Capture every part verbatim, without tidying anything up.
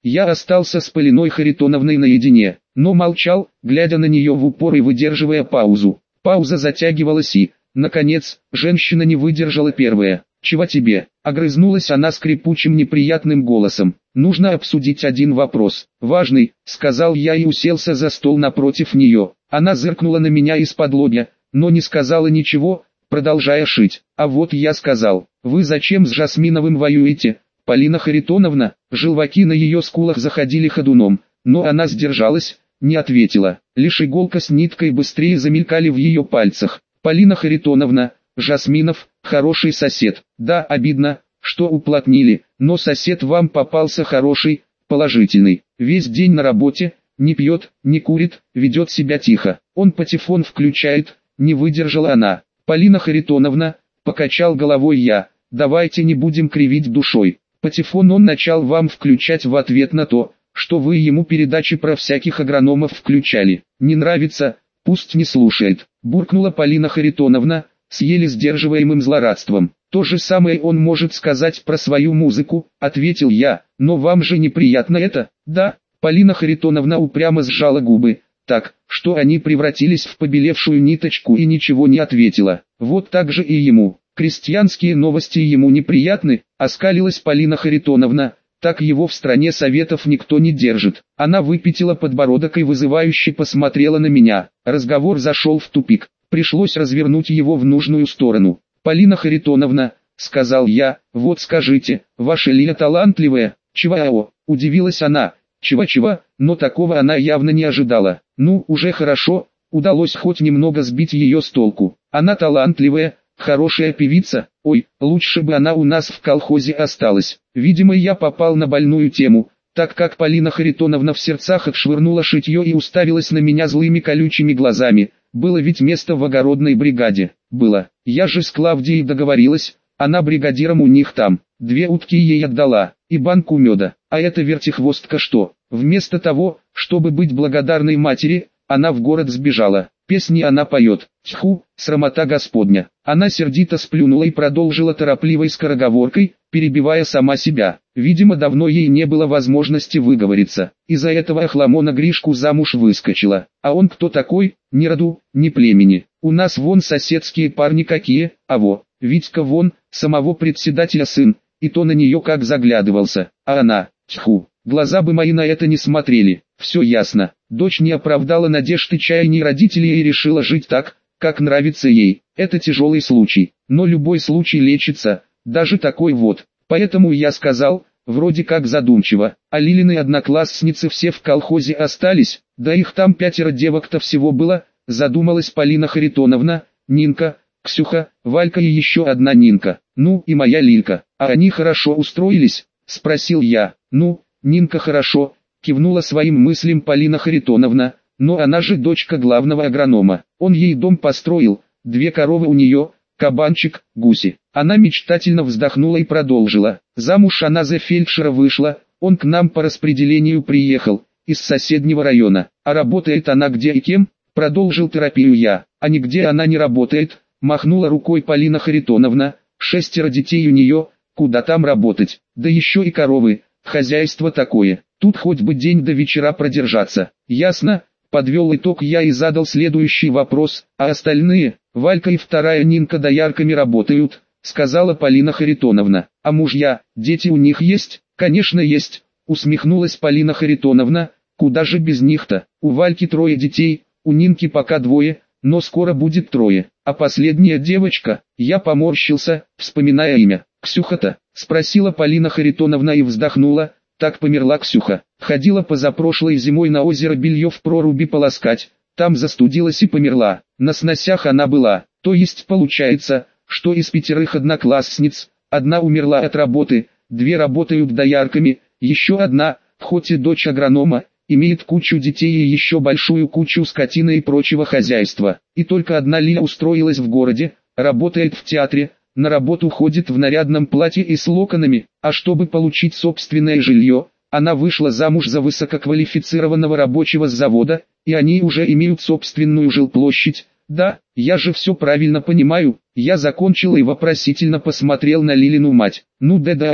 Я остался с Полиной Харитоновной наедине, но молчал, глядя на нее в упор и выдерживая паузу. Пауза затягивалась и, наконец, женщина не выдержала первая. «Чего тебе?» — огрызнулась она скрипучим неприятным голосом. «Нужно обсудить один вопрос. Важный», — сказал я и уселся за стол напротив нее. Она зыркнула на меня из-под лобья, но не сказала ничего, продолжая шить. «А вот я сказал, вы зачем с Жасминовым воюете?» Полина Харитоновна, желваки на ее скулах заходили ходуном, но она сдержалась, не ответила. Лишь иголка с ниткой быстрее замелькали в ее пальцах. «Полина Харитоновна, Жасминов, хороший сосед. Да, обидно, что уплотнили, но сосед вам попался хороший, положительный. Весь день на работе, не пьет, не курит, ведет себя тихо. Он патефон включает», не выдержала она. «Полина Харитоновна», покачал головой я, «давайте не будем кривить душой. Патефон он начал вам включать в ответ на то, что вы ему передачи про всяких агрономов включали. Не нравится, пусть не слушает», буркнула Полина Харитоновна, с еле сдерживаемым злорадством. «То же самое он может сказать про свою музыку», ответил я, «но вам же неприятно это?» «Да». Полина Харитоновна упрямо сжала губы, так, что они превратились в побелевшую ниточку и ничего не ответила. «Вот так же и ему. Крестьянские новости ему неприятны», оскалилась Полина Харитоновна. «Так его в стране советов никто не держит». Она выпятила подбородок и вызывающе посмотрела на меня. Разговор зашел в тупик. Пришлось развернуть его в нужную сторону. «Полина Харитоновна», — сказал я, — «вот скажите, ваша Лиля талантливая?» «Чего?» — удивилась она. «Чего-чего?» Но такого она явно не ожидала. «Ну, уже хорошо, удалось хоть немного сбить ее с толку. Она талантливая, хорошая певица. Ой, лучше бы она у нас в колхозе осталась». Видимо, я попал на больную тему, так как Полина Харитоновна в сердцах отшвырнула шитье и уставилась на меня злыми колючими глазами. «Было ведь место в огородной бригаде». «Было. Я же с Клавдией договорилась, она бригадиром у них там. Две утки ей отдала, и банку меда. А эта вертихвостка что? Вместо того, чтобы быть благодарной матери, она в город сбежала. Песни она поет. Тьфу, срамота Господня». Она сердито сплюнула и продолжила торопливой скороговоркой, перебивая сама себя. Видимо, давно ей не было возможности выговориться. Из-за этого охламона Гришку замуж выскочила. А он кто такой? Ни роду, ни племени. У нас вон соседские парни какие, а во, Витька вон, самого председателя сын, и то на нее как заглядывался. А она, тьфу, глаза бы мои на это не смотрели. Все ясно. Дочь не оправдала надежд и чаяний родителей и решила жить так, как нравится ей. Это тяжелый случай, но любой случай лечится, даже такой вот. Поэтому я сказал, вроде как задумчиво, а Лилины одноклассницы все в колхозе остались, да их там пятеро девок-то всего было, задумалась Полина Харитоновна, Нинка, Ксюха, Валька и еще одна Нинка, ну и моя Лилька. А они хорошо устроились, спросил я. Ну, Нинка хорошо, кивнула своим мыслям Полина Харитоновна, но она же дочка главного агронома, он ей дом построил, две коровы у нее, кабанчик, гуси. Она мечтательно вздохнула и продолжила. Замуж она за фельдшера вышла, он к нам по распределению приехал, из соседнего района. А работает она где и кем? Продолжил терапию я. А нигде она не работает, махнула рукой Полина Харитоновна. Шестеро детей у нее, куда там работать? Да еще и коровы, хозяйство такое. Тут хоть бы день до вечера продержаться. Ясно? Подвел итог я и задал следующий вопрос. А остальные, Валька и вторая Нинка доярками работают, сказала Полина Харитоновна. А мужья, дети у них есть? Конечно есть, усмехнулась Полина Харитоновна. Куда же без них-то? У Вальки трое детей, у Нинки пока двое, но скоро будет трое. А последняя девочка, я поморщился, вспоминая имя. Ксюха-то? Спросила Полина Харитоновна и вздохнула. Так померла Ксюха. Ходила позапрошлой зимой на озеро белье в проруби полоскать, там застудилась и померла. На сносях она была. То есть получается, что из пятерых одноклассниц, одна умерла от работы, две работают доярками, еще одна, хоть и дочь агронома, имеет кучу детей и еще большую кучу скотины и прочего хозяйства. И только одна Лиля устроилась в городе, работает в театре, на работу ходит в нарядном платье и с локонами, а чтобы получить собственное жилье, она вышла замуж за высококвалифицированного рабочего с завода, и они уже имеют собственную жилплощадь. Да, я же все правильно понимаю. Я закончил и вопросительно посмотрел на Лилину мать. Ну да-да,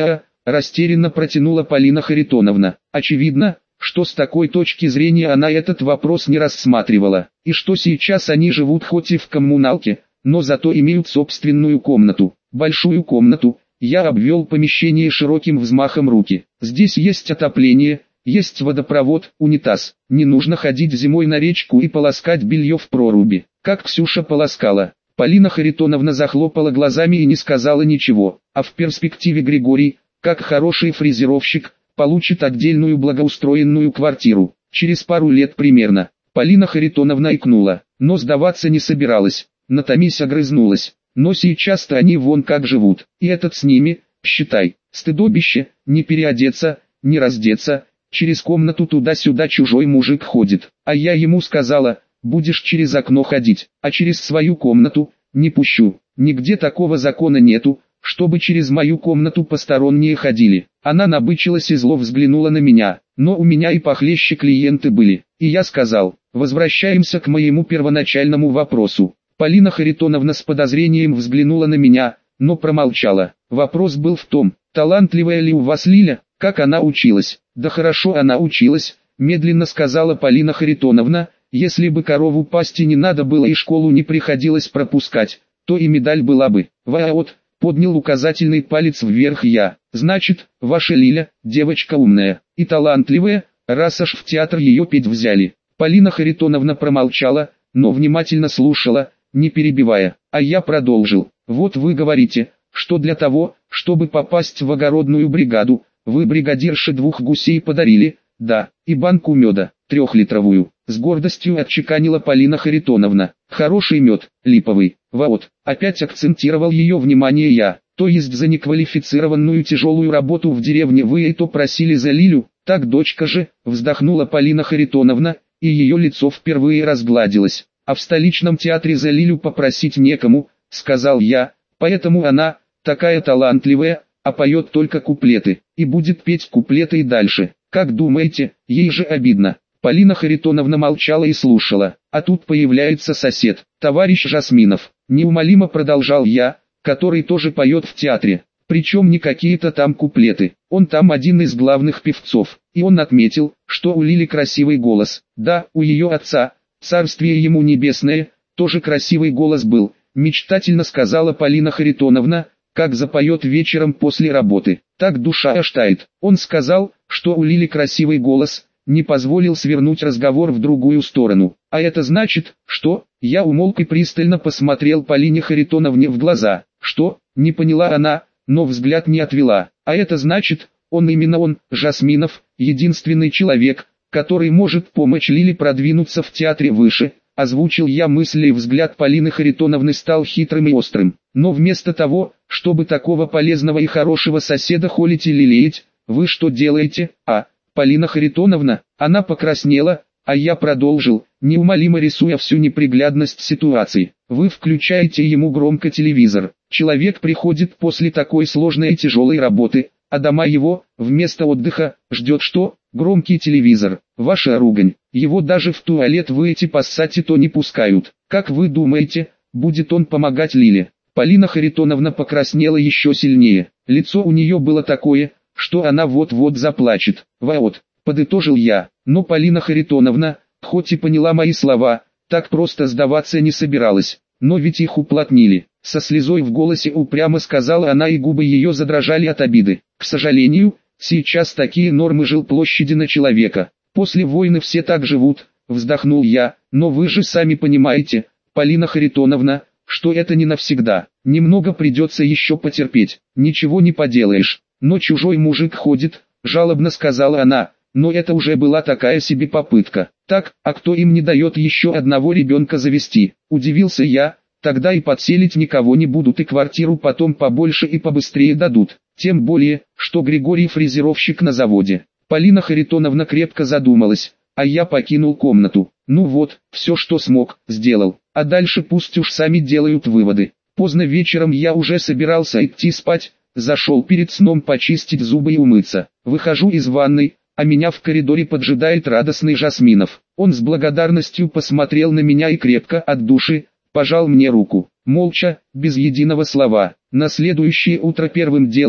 растерянно протянула Полина Харитоновна. Очевидно, что с такой точки зрения она этот вопрос не рассматривала, и что сейчас они живут хоть и в коммуналке, но зато имеют собственную комнату, большую комнату. Я обвел помещение широким взмахом руки. Здесь есть отопление, есть водопровод, унитаз. Не нужно ходить зимой на речку и полоскать белье в проруби, как Ксюша полоскала. Полина Харитоновна захлопала глазами и не сказала ничего, а в перспективе Григорий, как хороший фрезеровщик, получит отдельную благоустроенную квартиру, через пару лет примерно. Полина Харитоновна икнула, но сдаваться не собиралась, натомись огрызнулась. Но сейчас-то они вон как живут, и этот с ними, считай, стыдобище, не переодеться, не раздеться, через комнату туда-сюда чужой мужик ходит, а я ему сказала, будешь через окно ходить, а через свою комнату, не пущу, нигде такого закона нету, чтобы через мою комнату посторонние ходили. Она набычилась и зло взглянула на меня, но у меня и похлеще клиенты были, и я сказал, возвращаемся к моему первоначальному вопросу. Полина Харитоновна с подозрением взглянула на меня, но промолчала. Вопрос был в том, талантливая ли у вас Лиля, как она училась. Да хорошо она училась, медленно сказала Полина Харитоновна, если бы корову пасти не надо было и школу не приходилось пропускать, то и медаль была бы. Вот, поднял указательный палец вверх я. Значит, ваша Лиля, девочка умная и талантливая, раз аж в театр ее петь взяли. Полина Харитоновна промолчала, но внимательно слушала, не перебивая, а я продолжил. Вот вы говорите, что для того, чтобы попасть в огородную бригаду, вы бригадирше двух гусей подарили, да, и банку меда, трехлитровую, с гордостью отчеканила Полина Харитоновна. Хороший мед, липовый, вот, опять акцентировал ее внимание я, то есть за неквалифицированную тяжелую работу в деревне вы и то просили за Лилю, так дочка же, вздохнула Полина Харитоновна, и ее лицо впервые разгладилось. А в столичном театре за Лилю попросить некому, сказал я, поэтому она, такая талантливая, а поет только куплеты, и будет петь куплеты и дальше. Как думаете, ей же обидно? Полина Харитоновна молчала и слушала, а тут появляется сосед, товарищ Жасминов. Неумолимо продолжал я, который тоже поет в театре, причем не какие-то там куплеты, он там один из главных певцов, и он отметил, что у Лили красивый голос, да, у ее отца, царствие ему небесное, тоже красивый голос был, мечтательно сказала Полина Харитоновна, как запоет вечером после работы, так душа аж тает. Он сказал, что у Лили красивый голос, не позволил свернуть разговор в другую сторону. А это значит, что, я умолк и пристально посмотрел Полине Харитоновне в глаза, что, не поняла она, но взгляд не отвела. А это значит, он именно он, Жасминов, единственный человек, который может помочь Лиле продвинуться в театре выше, озвучил я мысли, и взгляд Полины Харитоновны стал хитрым и острым. Но вместо того, чтобы такого полезного и хорошего соседа холить и лелеять, вы что делаете, а, Полина Харитоновна? Она покраснела, а я продолжил, неумолимо рисуя всю неприглядность ситуации. Вы включаете ему громко телевизор. Человек приходит после такой сложной и тяжелой работы, а дома его, вместо отдыха, ждет что? Громкий телевизор. Ваша ругань. Его даже в туалет выйти поссать и то не пускают. Как вы думаете, будет он помогать Лиле? Полина Харитоновна покраснела еще сильнее. Лицо у нее было такое, что она вот-вот заплачет. Вот, подытожил я. Но Полина Харитоновна, хоть и поняла мои слова, так просто сдаваться не собиралась. Но ведь их уплотнили. Со слезой в голосе упрямо сказала она, и губы ее задрожали от обиды. К сожалению, сейчас такие нормы жилплощади на человека. После войны все так живут, вздохнул я, но вы же сами понимаете, Полина Харитоновна, что это не навсегда. Немного придется еще потерпеть, ничего не поделаешь. Но чужой мужик ходит, жалобно сказала она, но это уже была такая себе попытка. Так, а кто им не дает еще одного ребенка завести? Удивился я. Тогда и подселить никого не будут, и квартиру потом побольше и побыстрее дадут. Тем более, что Григорий фрезеровщик на заводе. Полина Харитоновна крепко задумалась, а я покинул комнату. Ну вот, все что смог, сделал. А дальше пусть уж сами делают выводы. Поздно вечером я уже собирался идти спать, зашел перед сном почистить зубы и умыться. Выхожу из ванной, а меня в коридоре поджидает радостный Жасминов. Он с благодарностью посмотрел на меня и крепко от души пожал мне руку, молча, без единого слова. На следующее утро первым делом,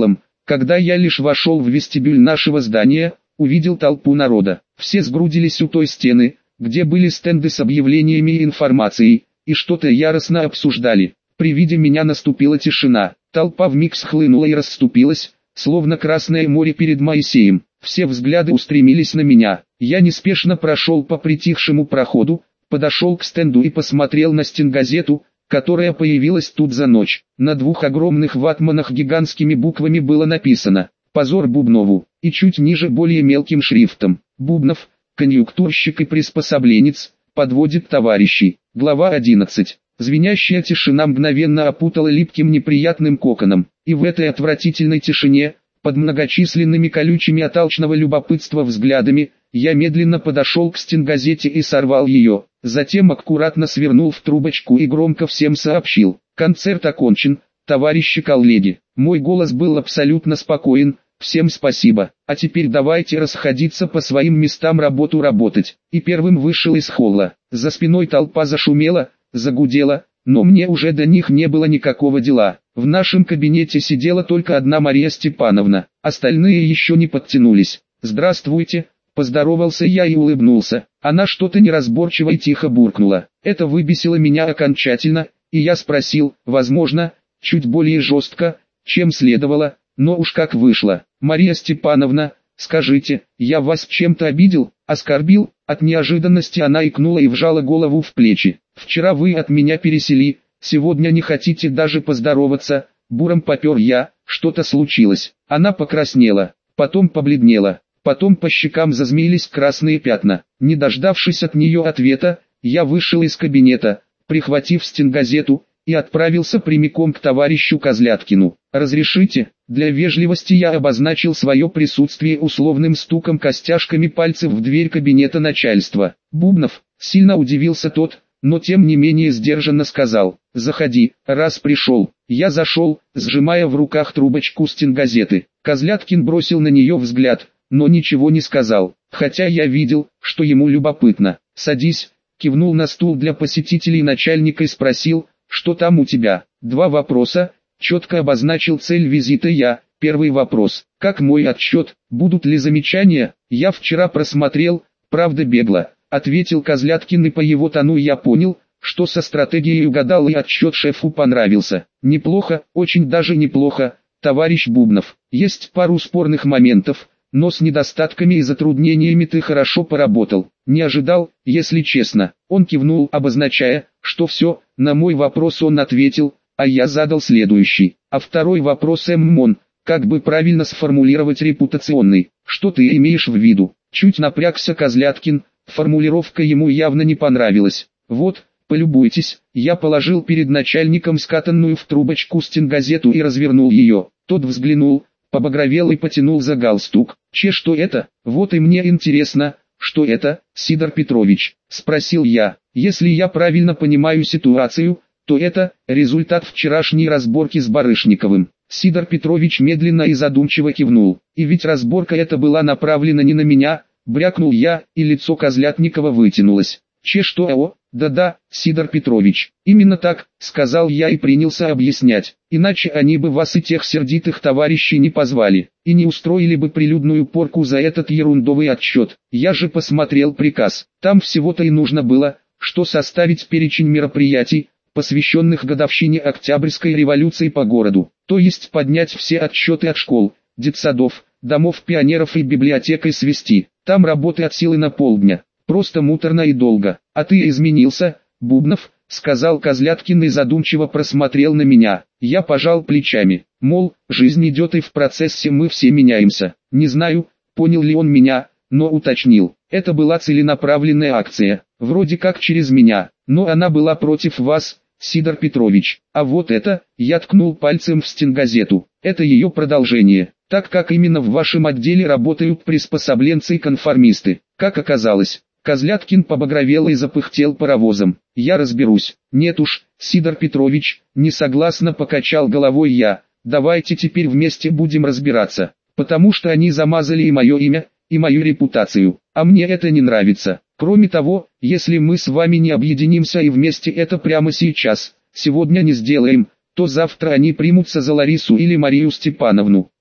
Когда я лишь вошел в вестибюль нашего здания, увидел толпу народа. Все сгрудились у той стены, где были стенды с объявлениями и информацией, и что-то яростно обсуждали. При виде меня наступила тишина. Толпа вмиг схлынула и расступилась, словно Красное море перед Моисеем. Все взгляды устремились на меня. Я неспешно прошел по притихшему проходу, подошел к стенду и посмотрел на стенгазету, которая появилась тут за ночь. На двух огромных ватманах гигантскими буквами было написано «Позор Бубнову», и чуть ниже более мелким шрифтом «Бубнов, конъюнктурщик и приспособленец, подводит товарищей». Глава одиннадцать. Звенящая тишина мгновенно опутала липким неприятным коконом, и в этой отвратительной тишине, под многочисленными колючими от алчного любопытства взглядами, я медленно подошел к стенгазете и сорвал ее, затем аккуратно свернул в трубочку и громко всем сообщил: «Концерт окончен, товарищи коллеги». Мой голос был абсолютно спокоен: «Всем спасибо, а теперь давайте расходиться по своим местам, работу работать». И первым вышел из холла. За спиной толпа зашумела, загудела, но мне уже до них не было никакого дела. В нашем кабинете сидела только одна Мария Степановна, остальные еще не подтянулись. «Здравствуйте», — поздоровался я и улыбнулся. Она что-то неразборчиво и тихо буркнула. Это выбесило меня окончательно, и я спросил, возможно, чуть более жестко, чем следовало, но уж как вышло: «Мария Степановна, скажите, я вас чем-то обидел, оскорбил?» От неожиданности она икнула и вжала голову в плечи. «Вчера вы от меня пересели, сегодня не хотите даже поздороваться?» Буром попер я. «Что-то случилось». Она покраснела, потом побледнела, потом по щекам зазмеились красные пятна. Не дождавшись от нее ответа, я вышел из кабинета, прихватив стенгазету, и отправился прямиком к товарищу Козляткину. «Разрешите?» Для вежливости я обозначил свое присутствие условным стуком костяшками пальцев в дверь кабинета начальства. «Бубнов», — сильно удивился тот, но тем не менее сдержанно сказал: «Заходи, раз пришел». Я зашел, сжимая в руках трубочку стенгазеты. Козляткин бросил на нее взгляд, но ничего не сказал, хотя я видел, что ему любопытно. «Садись», — кивнул на стул для посетителей начальника и спросил: «Что там у тебя?» «Два вопроса», — четко обозначил цель визита я. Первый вопрос: как мой отчет, будут ли замечания? Я вчера просмотрел, правда бегло, ответил Козляткин, и по его тону я понял, что со стратегией угадал и отчет шефу понравился. «Неплохо, очень даже неплохо, товарищ Бубнов. Есть пару спорных моментов, но с недостатками и затруднениями ты хорошо поработал. Не ожидал, если честно». Он кивнул, обозначая, что все. На мой вопрос он ответил, а я задал следующий. А второй вопрос: ММОН, как бы правильно сформулировать репутационный? Что ты имеешь в виду? Чуть напрягся Козляткин, формулировка ему явно не понравилась. «Вот, полюбуйтесь». Я положил перед начальником скатанную в трубочку стенгазету и развернул ее. Тот взглянул, побагровел и потянул за галстук. «Че, что это?» «Вот и мне интересно, что это, Сидор Петрович?» — спросил я. «Если я правильно понимаю ситуацию, то это результат вчерашней разборки с Барышниковым». Сидор Петрович медленно и задумчиво кивнул. «И ведь разборка эта была направлена не на меня», — брякнул я, и лицо Козлятникова вытянулось. «Че, что, о? Да-да, Сидор Петрович, именно так», — сказал я и принялся объяснять. «Иначе они бы вас и тех сердитых товарищей не позвали, и не устроили бы прилюдную порку за этот ерундовый отчет. Я же посмотрел приказ, там всего-то и нужно было, что составить перечень мероприятий, посвященных годовщине Октябрьской революции по городу, то есть поднять все отчеты от школ, детсадов, домов пионеров и библиотек и свести. Там работы от силы на полдня. Просто муторно и долго. А ты изменился, Бубнов», — сказал Козляткин и задумчиво просмотрел на меня. Я пожал плечами, мол, жизнь идет и в процессе мы все меняемся. Не знаю, понял ли он меня, но уточнил. Это была целенаправленная акция, вроде как через меня, но она была против вас, Сидор Петрович. А вот это, я ткнул пальцем в стенгазету, это ее продолжение, так как именно в вашем отделе работают приспособленцы и конформисты. Как оказалось, Козляткин побагровел и запыхтел паровозом. «Я разберусь». «Нет уж, Сидор Петрович», — несогласно покачал головой я, «давайте теперь вместе будем разбираться, потому что они замазали и мое имя, и мою репутацию, а мне это не нравится. Кроме того, если мы с вами не объединимся и вместе это прямо сейчас, сегодня не сделаем, то завтра они примутся за Ларису или Марию Степановну.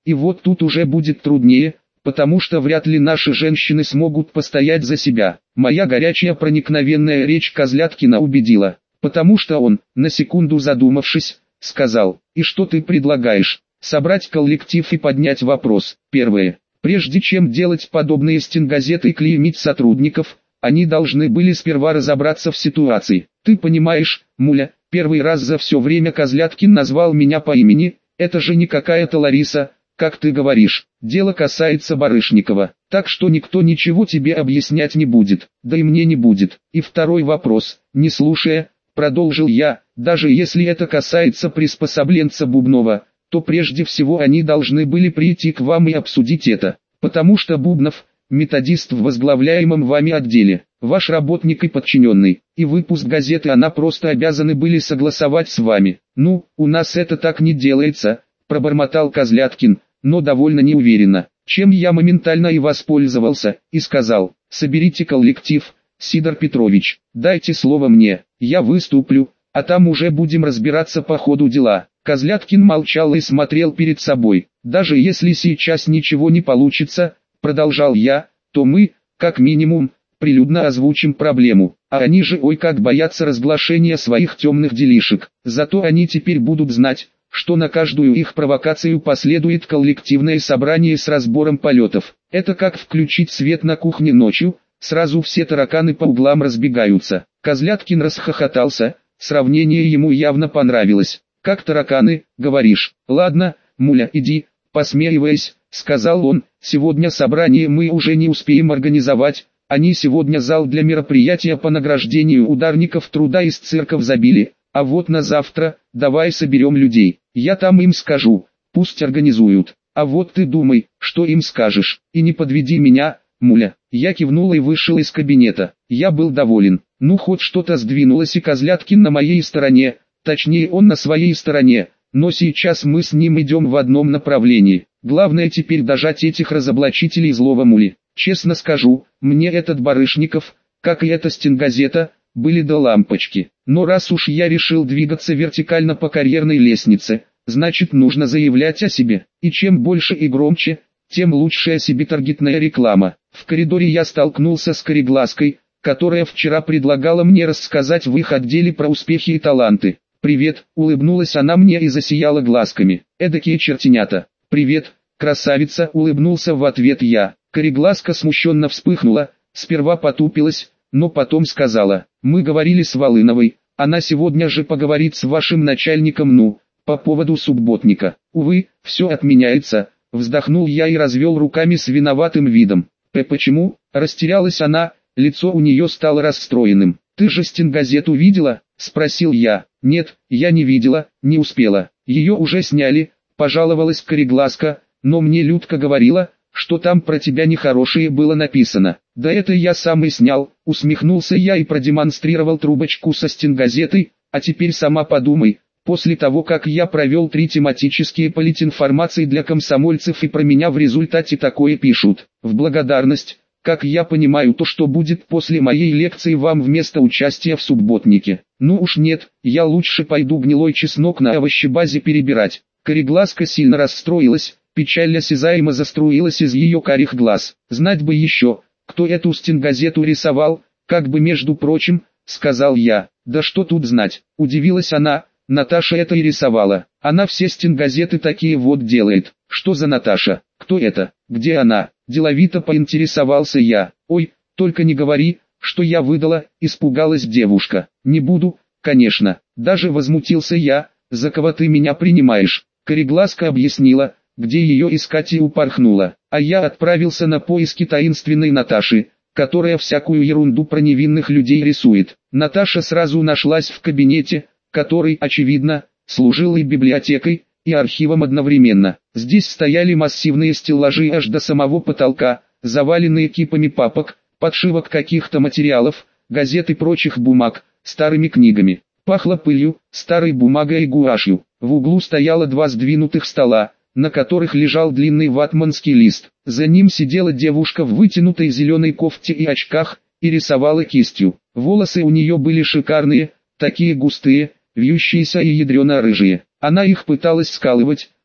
И вот тут уже будет труднее, потому что вряд ли наши женщины смогут постоять за себя. Моя горячая проникновенная речь Козляткина убедила, потому что он, на секунду задумавшись, сказал: «И что ты предлагаешь?» Собрать коллектив и поднять вопрос. Первое. Прежде чем делать подобные стенгазеты и клеймить сотрудников, они должны были сперва разобраться в ситуации. Ты понимаешь, Муля, первый раз за все время Козляткин назвал меня по имени, это же не какая-то Лариса, как ты говоришь. Дело касается Барышникова, так что никто ничего тебе объяснять не будет, да и мне не будет. И второй вопрос, не слушая, продолжил я, даже если это касается приспособленца Бубнова, то прежде всего они должны были прийти к вам и обсудить это, потому что Бубнов – методист в возглавляемом вами отделе, ваш работник и подчиненный, и выпуск газеты она просто обязаны были согласовать с вами. Ну, у нас это так не делается, пробормотал Козляткин, но довольно неуверенно, чем я моментально и воспользовался, и сказал: соберите коллектив, Сидор Петрович, дайте слово мне, я выступлю, а там уже будем разбираться по ходу дела. Козляткин молчал и смотрел перед собой. Даже если сейчас ничего не получится, продолжал я, то мы, как минимум, прилюдно озвучим проблему, а они же ой как боятся разглашения своих темных делишек. Зато они теперь будут знать, что на каждую их провокацию последует коллективное собрание с разбором полетов. Это как включить свет на кухне ночью, сразу все тараканы по углам разбегаются. Козляткин расхохотался, сравнение ему явно понравилось. «Как тараканы, говоришь? Ладно, Муля, иди», посмеиваясь, сказал он, «сегодня собрание мы уже не успеем организовать, они сегодня зал для мероприятия по награждению ударников труда из цирков забили, а вот на завтра, давай соберем людей, я там им скажу, пусть организуют, а вот ты думай, что им скажешь, и не подведи меня, Муля». Я кивнул и вышел из кабинета, я был доволен, ну хоть что-то сдвинулось и Козляткин на моей стороне. Точнее он на своей стороне, но сейчас мы с ним идем в одном направлении. Главное теперь дожать этих разоблачителей злого Мули. Честно скажу, мне этот Барышников, как и эта стенгазета, были до лампочки. Но раз уж я решил двигаться вертикально по карьерной лестнице, значит нужно заявлять о себе. И чем больше и громче, тем лучше о себе таргетная реклама. В коридоре я столкнулся с Кореглазкой, которая вчера предлагала мне рассказать в их отделе про успехи и таланты. «Привет», — улыбнулась она мне и засияла глазками. «Эдакие чертенята». «Привет, красавица», — улыбнулся в ответ я. Кореглазка смущенно вспыхнула, сперва потупилась, но потом сказала: «Мы говорили с Волыновой, она сегодня же поговорит с вашим начальником, ну, по поводу субботника. Увы, все отменяется», — вздохнул я и развел руками с виноватым видом. «П почему?» — растерялась она, лицо у нее стало расстроенным. «Ты же стенгазету видела?» — спросил я. «Нет, я не видела, не успела. Ее уже сняли», — пожаловалась Кореглазка, «но мне Людка говорила, что там про тебя нехорошее было написано». «Да это я сам и снял», — усмехнулся я и продемонстрировал трубочку со стенгазетой. «А теперь сама подумай, после того как я провел три тематические политинформации для комсомольцев и про меня в результате такое пишут, в благодарность, как я понимаю, то что будет после моей лекции вам вместо участия в субботнике. Ну уж нет, я лучше пойду гнилой чеснок на овощебазе перебирать». Кореглазка сильно расстроилась, печаль осязаемо заструилась из ее карих глаз. «Знать бы еще, кто эту стенгазету рисовал, как бы между прочим», — сказал я. «Да что тут знать», — удивилась она, «Наташа это и рисовала. Она все стенгазеты такие вот делает». «Что за Наташа? Кто это? Где она?» Деловито поинтересовался я. «Ой, только не говори, что я выдала», — испугалась девушка. «Не буду, конечно». Даже возмутился я. «За кого ты меня принимаешь?» Кореглазка объяснила, где ее искать, и упорхнула. А я отправился на поиски таинственной Наташи, которая всякую ерунду про невинных людей рисует. Наташа сразу нашлась в кабинете, который, очевидно, служил и библиотекой, и архивом одновременно. Здесь стояли массивные стеллажи аж до самого потолка, заваленные кипами папок, подшивок каких-то материалов, газет и прочих бумаг, старыми книгами. Пахло пылью, старой бумагой и гуашью. В углу стояло два сдвинутых стола, на которых лежал длинный ватманский лист. За ним сидела девушка в вытянутой зеленой кофте и очках, и рисовала кистью. Волосы у нее были шикарные, такие густые, вьющиеся и ядрено-рыжие. Она их пыталась скалывать,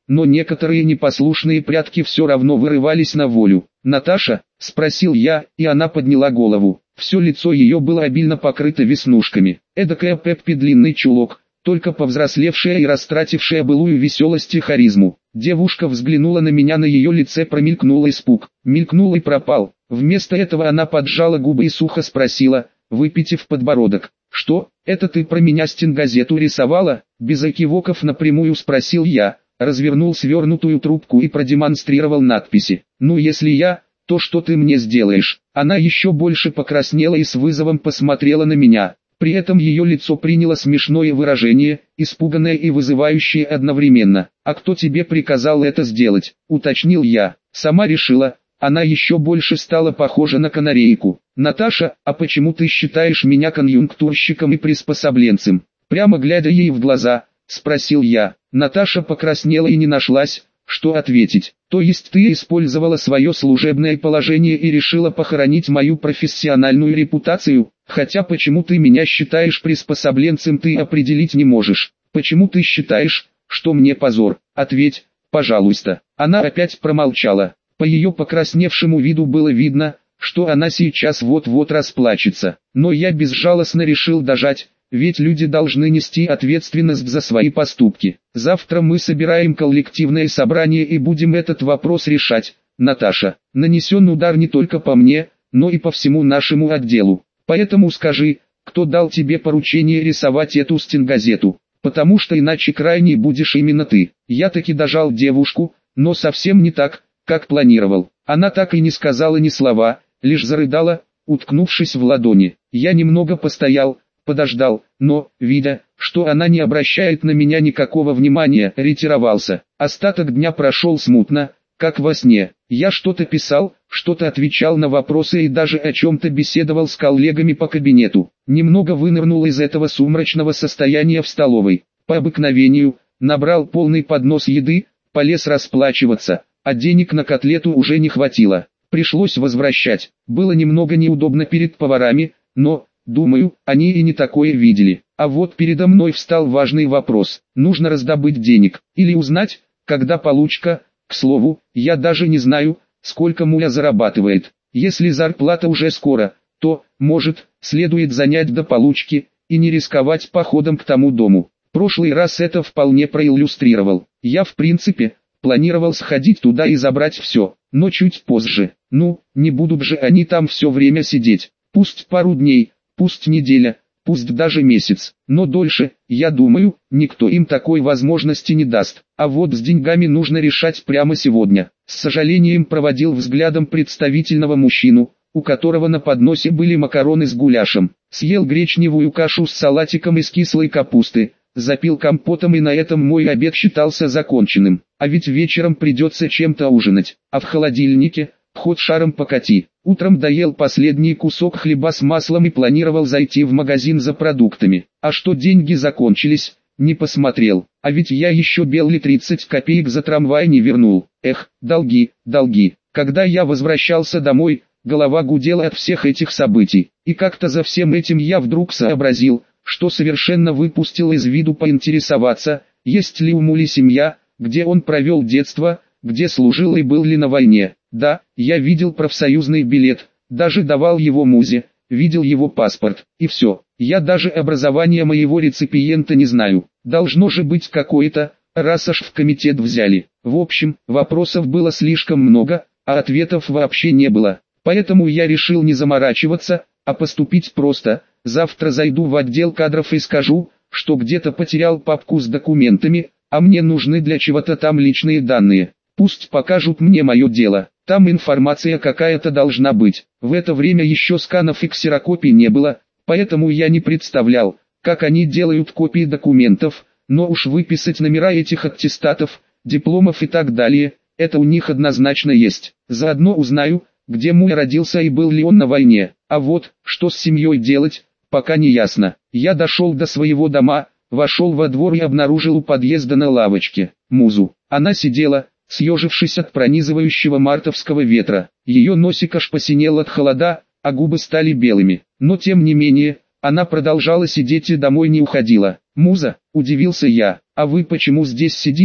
но некоторые непослушные прядки все равно вырывались на волю. «Наташа?» – спросил я, и она подняла голову. Все лицо ее было обильно покрыто веснушками. Эдакая Пеппи длинный чулок, только повзрослевшая и растратившая былую веселость и харизму. Девушка взглянула на меня, на ее лице промелькнул испуг. Мелькнул и пропал. Вместо этого она поджала губы и сухо спросила, выпитив подбородок: «Что, это ты про меня стенгазету рисовала?» Без экивоков напрямую спросил я, развернул свернутую трубку и продемонстрировал надписи. «Ну если я, то что ты мне сделаешь?» Она еще больше покраснела и с вызовом посмотрела на меня. При этом ее лицо приняло смешное выражение, испуганное и вызывающее одновременно. «А кто тебе приказал это сделать?» – уточнил я. «Сама решила». Она еще больше стала похожа на канарейку. «Наташа, а почему ты считаешь меня конъюнктурщиком и приспособленцем?» Прямо глядя ей в глаза, спросил я. Наташа покраснела и не нашлась, что ответить. «То есть ты использовала свое служебное положение и решила похоронить мою профессиональную репутацию? Хотя почему ты меня считаешь приспособленцем, ты определить не можешь. Почему ты считаешь, что мне позор? Ответь, пожалуйста». Она опять промолчала. По ее покрасневшему виду было видно, что она сейчас вот-вот расплачется. Но я безжалостно решил дожать, ведь люди должны нести ответственность за свои поступки. «Завтра мы собираем коллективное собрание и будем этот вопрос решать, Наташа. Нанесен удар не только по мне, но и по всему нашему отделу. Поэтому скажи, кто дал тебе поручение рисовать эту стенгазету, потому что иначе крайней будешь именно ты». Я таки дожал девушку, но совсем не так, как планировал. Она так и не сказала ни слова, лишь зарыдала, уткнувшись в ладони. Я немного постоял, подождал, но, видя, что она не обращает на меня никакого внимания, ретировался. Остаток дня прошел смутно, как во сне. Я что-то писал, что-то отвечал на вопросы и даже о чем-то беседовал с коллегами по кабинету. Немного вынырнул из этого сумрачного состояния в столовой. По обыкновению, набрал полный поднос еды, полез расплачиваться, а денег на котлету уже не хватило. Пришлось возвращать. Было немного неудобно перед поварами, но, думаю, они и не такое видели. А вот передо мной встал важный вопрос. Нужно раздобыть денег, или узнать, когда получка. К слову, я даже не знаю, сколько Муля зарабатывает. Если зарплата уже скоро, то, может, следует занять до получки, и не рисковать походом к тому дому. Прошлый раз это вполне проиллюстрировал. Я в принципе планировал сходить туда и забрать все, но чуть позже. Ну, не будут же они там все время сидеть. Пусть пару дней, пусть неделя, пусть даже месяц, но дольше, я думаю, никто им такой возможности не даст. А вот с деньгами нужно решать прямо сегодня. С сожалением проводил взглядом представительного мужчину, у которого на подносе были макароны с гуляшем. Съел гречневую кашу с салатиком из кислой капусты, запил компотом, и на этом мой обед считался законченным. А ведь вечером придется чем-то ужинать. А в холодильнике, хоть шаром покати. Утром доел последний кусок хлеба с маслом и планировал зайти в магазин за продуктами. А что деньги закончились, не посмотрел. А ведь я еще белые тридцать копеек за трамвай не вернул. Эх, долги, долги. Когда я возвращался домой, голова гудела от всех этих событий. И как-то за всем этим я вдруг сообразил, что совершенно выпустил из виду поинтересоваться, есть ли у Мули семья, где он провел детство, где служил и был ли на войне. Да, я видел профсоюзный билет, даже давал его Музе, видел его паспорт, и все. Я даже образования моего реципиента не знаю. Должно же быть какое-то, раз аж в комитет взяли. В общем, вопросов было слишком много, а ответов вообще не было. Поэтому я решил не заморачиваться, а поступить просто. Завтра зайду в отдел кадров и скажу, что где-то потерял папку с документами, а мне нужны для чего-то там личные данные. Пусть покажут мне мое дело, там информация какая-то должна быть. В это время еще сканов и ксерокопий не было, поэтому я не представлял, как они делают копии документов, но уж выписать номера этих аттестатов, дипломов и так далее, это у них однозначно есть. Заодно узнаю, где Муля родился и был ли он на войне. А вот, что с семьей делать, пока не ясно. Я дошел до своего дома, вошел во двор и обнаружил у подъезда на лавочке Музу. Она сидела, съежившись от пронизывающего мартовского ветра. Ее носик аж посинел от холода, а губы стали белыми. Но тем не менее, она продолжала сидеть и домой не уходила. «Муза», — удивился я, — «а вы почему здесь сидите?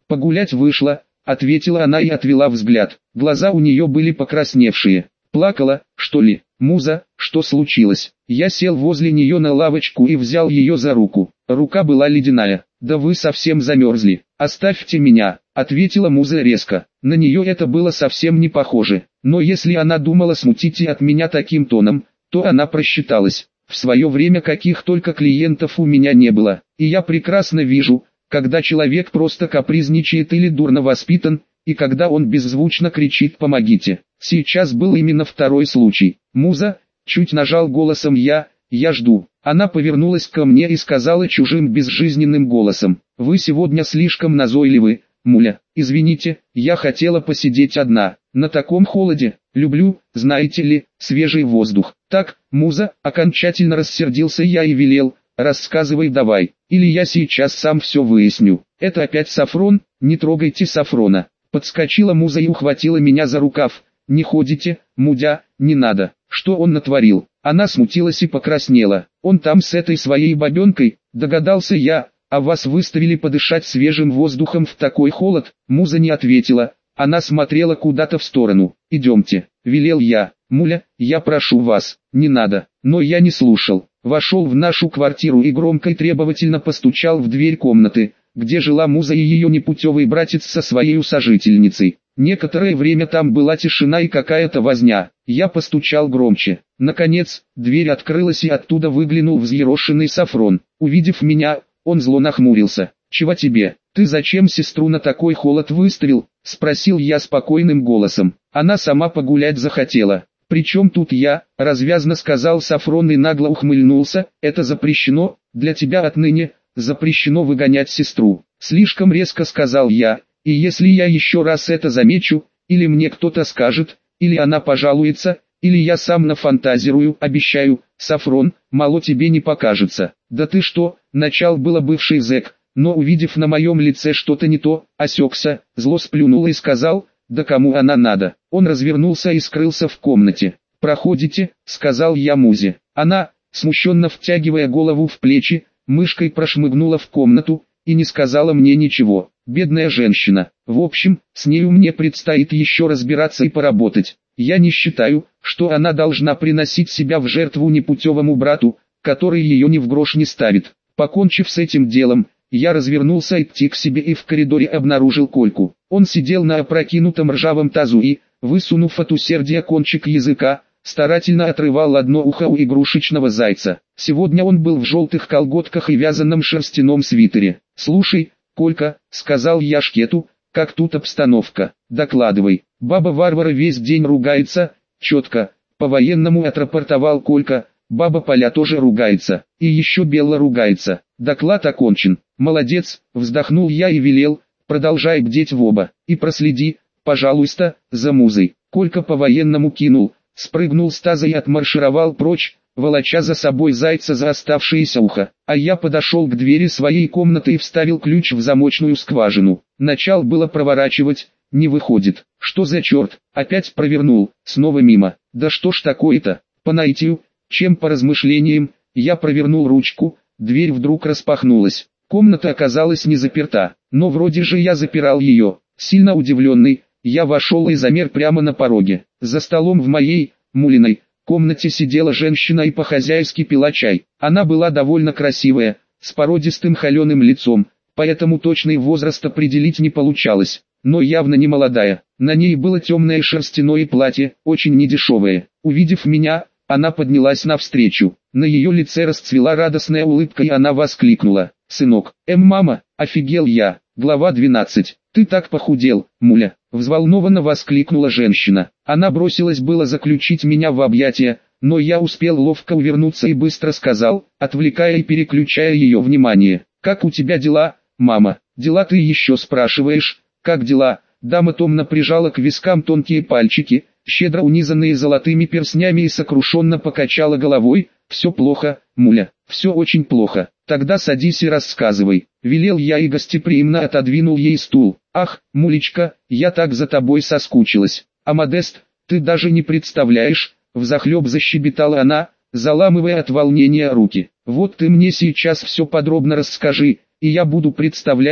Погулять вышла, ответила она и отвела взгляд. Глаза у нее были покрасневшие. Плакала, что ли? Муза, что случилось? Я сел возле нее на лавочку и взял ее за руку. Рука была ледяная. Да вы совсем замерзли. Оставьте меня, ответила Муза резко. На нее это было совсем не похоже. Но если она думала смутить и от меня таким тоном, то она просчиталась. В свое время каких только клиентов у меня не было. И я прекрасно вижу, когда человек просто капризничает или дурно воспитан, и когда он беззвучно кричит «помогите». Сейчас был именно второй случай. Муза, чуть нажал голосом я, я жду. Она повернулась ко мне и сказала чужим безжизненным голосом: «Вы сегодня слишком назойливы, Муля. Извините, я хотела посидеть одна. На таком холоде, люблю, знаете ли, свежий воздух». Так, Муза, окончательно рассердился я и велел: «Рассказывай давай, или я сейчас сам все выясню». «Это опять Сафрон? Не трогайте Сафрона». Подскочила Муза и ухватила меня за рукав. «Не ходите, Мудя, не надо». Что он натворил? Она смутилась и покраснела. «Он там с этой своей бабенкой», догадался я, «а вас выставили подышать свежим воздухом в такой холод?» Муза не ответила, она смотрела куда-то в сторону. «Идемте», велел я. «Муля, я прошу вас, не надо». Но я не слушал. Вошел в нашу квартиру и громко и требовательно постучал в дверь комнаты, где жила Муза и ее непутевый братец со своей сожительницей. Некоторое время там была тишина и какая-то возня. Я постучал громче. Наконец, дверь открылась и оттуда выглянул взъерошенный Сафрон. Увидев меня, он зло нахмурился. «Чего тебе? Ты зачем сестру на такой холод выставил?» — спросил я спокойным голосом. «Она сама погулять захотела». «Причем тут я?» — развязно сказал Сафрон и нагло ухмыльнулся. «Это запрещено, для тебя отныне запрещено выгонять сестру». Слишком резко сказал я, и если я еще раз это замечу, или мне кто-то скажет, или она пожалуется, или я сам нафантазирую, обещаю, Сафрон, мало тебе не покажется. «Да ты что?» — начал было бывший зэк, но увидев на моем лице что-то не то, осекся, зло сплюнул и сказал: «Да кому она надо?» Он развернулся и скрылся в комнате. «Проходите», — сказал я Музе. Она, смущенно втягивая голову в плечи, мышкой прошмыгнула в комнату и не сказала мне ничего. Бедная женщина. В общем, с нею мне предстоит еще разбираться и поработать. Я не считаю, что она должна приносить себя в жертву непутевому брату, который ее ни в грош не ставит. Покончив с этим делом, я развернулся идти к себе и в коридоре обнаружил Кольку. Он сидел на опрокинутом ржавом тазу и, высунув от усердия кончик языка, старательно отрывал одно ухо у игрушечного зайца. Сегодня он был в желтых колготках и вязаном шерстяном свитере. «Слушай, Колька», — сказал я Шкету, — «как тут обстановка?» «Докладывай». «Баба Варвара весь день ругается». «Четко», — по-военному отрапортовал Колька. «Баба Поля тоже ругается. И еще Белла ругается». «Доклад окончен». «Молодец», — вздохнул я и велел: «Продолжай бдеть в оба. И проследи, пожалуйста, за Музой». Колька по-военному кинул, спрыгнул с таза и отмаршировал прочь, волоча за собой зайца за оставшееся ухо. А я подошел к двери своей комнаты и вставил ключ в замочную скважину. Начал было проворачивать, не выходит. Что за черт? Опять провернул, снова мимо. Да что ж такое-то? По наитию, чем по размышлениям, я провернул ручку, дверь вдруг распахнулась. Комната оказалась не заперта, но вроде же я запирал ее. Сильно удивленный, я вошел и замер прямо на пороге. За столом в моей, Мулиной, комнате сидела женщина и по-хозяйски пила чай. Она была довольно красивая, с породистым холеным лицом, поэтому точный возраст определить не получалось, но явно не молодая. На ней было темное шерстяное платье, очень недешевое. Увидев меня, она поднялась навстречу. На ее лице расцвела радостная улыбка и она воскликнула: «Сынок, эм мама, офигел я». Глава двенадцать. «Ты так похудел, Муля», — взволнованно воскликнула женщина. Она бросилась было заключить меня в объятия, но я успел ловко увернуться и быстро сказал, отвлекая и переключая ее внимание: «Как у тебя дела, мама?» «Дела ты еще спрашиваешь? Как дела?» Дама томно прижала к вискам тонкие пальчики, щедро унизанные золотыми перстнями, и сокрушенно покачала головой: «Все плохо, Муля, все очень плохо». «Тогда садись и рассказывай», — велел я и гостеприимно отодвинул ей стул. «Ах, Мулечка, я так за тобой соскучилась. А Модест, ты даже не представляешь», — взахлеб защебетала она, заламывая от волнения руки. «Вот ты мне сейчас все подробно расскажи, и я буду представлять,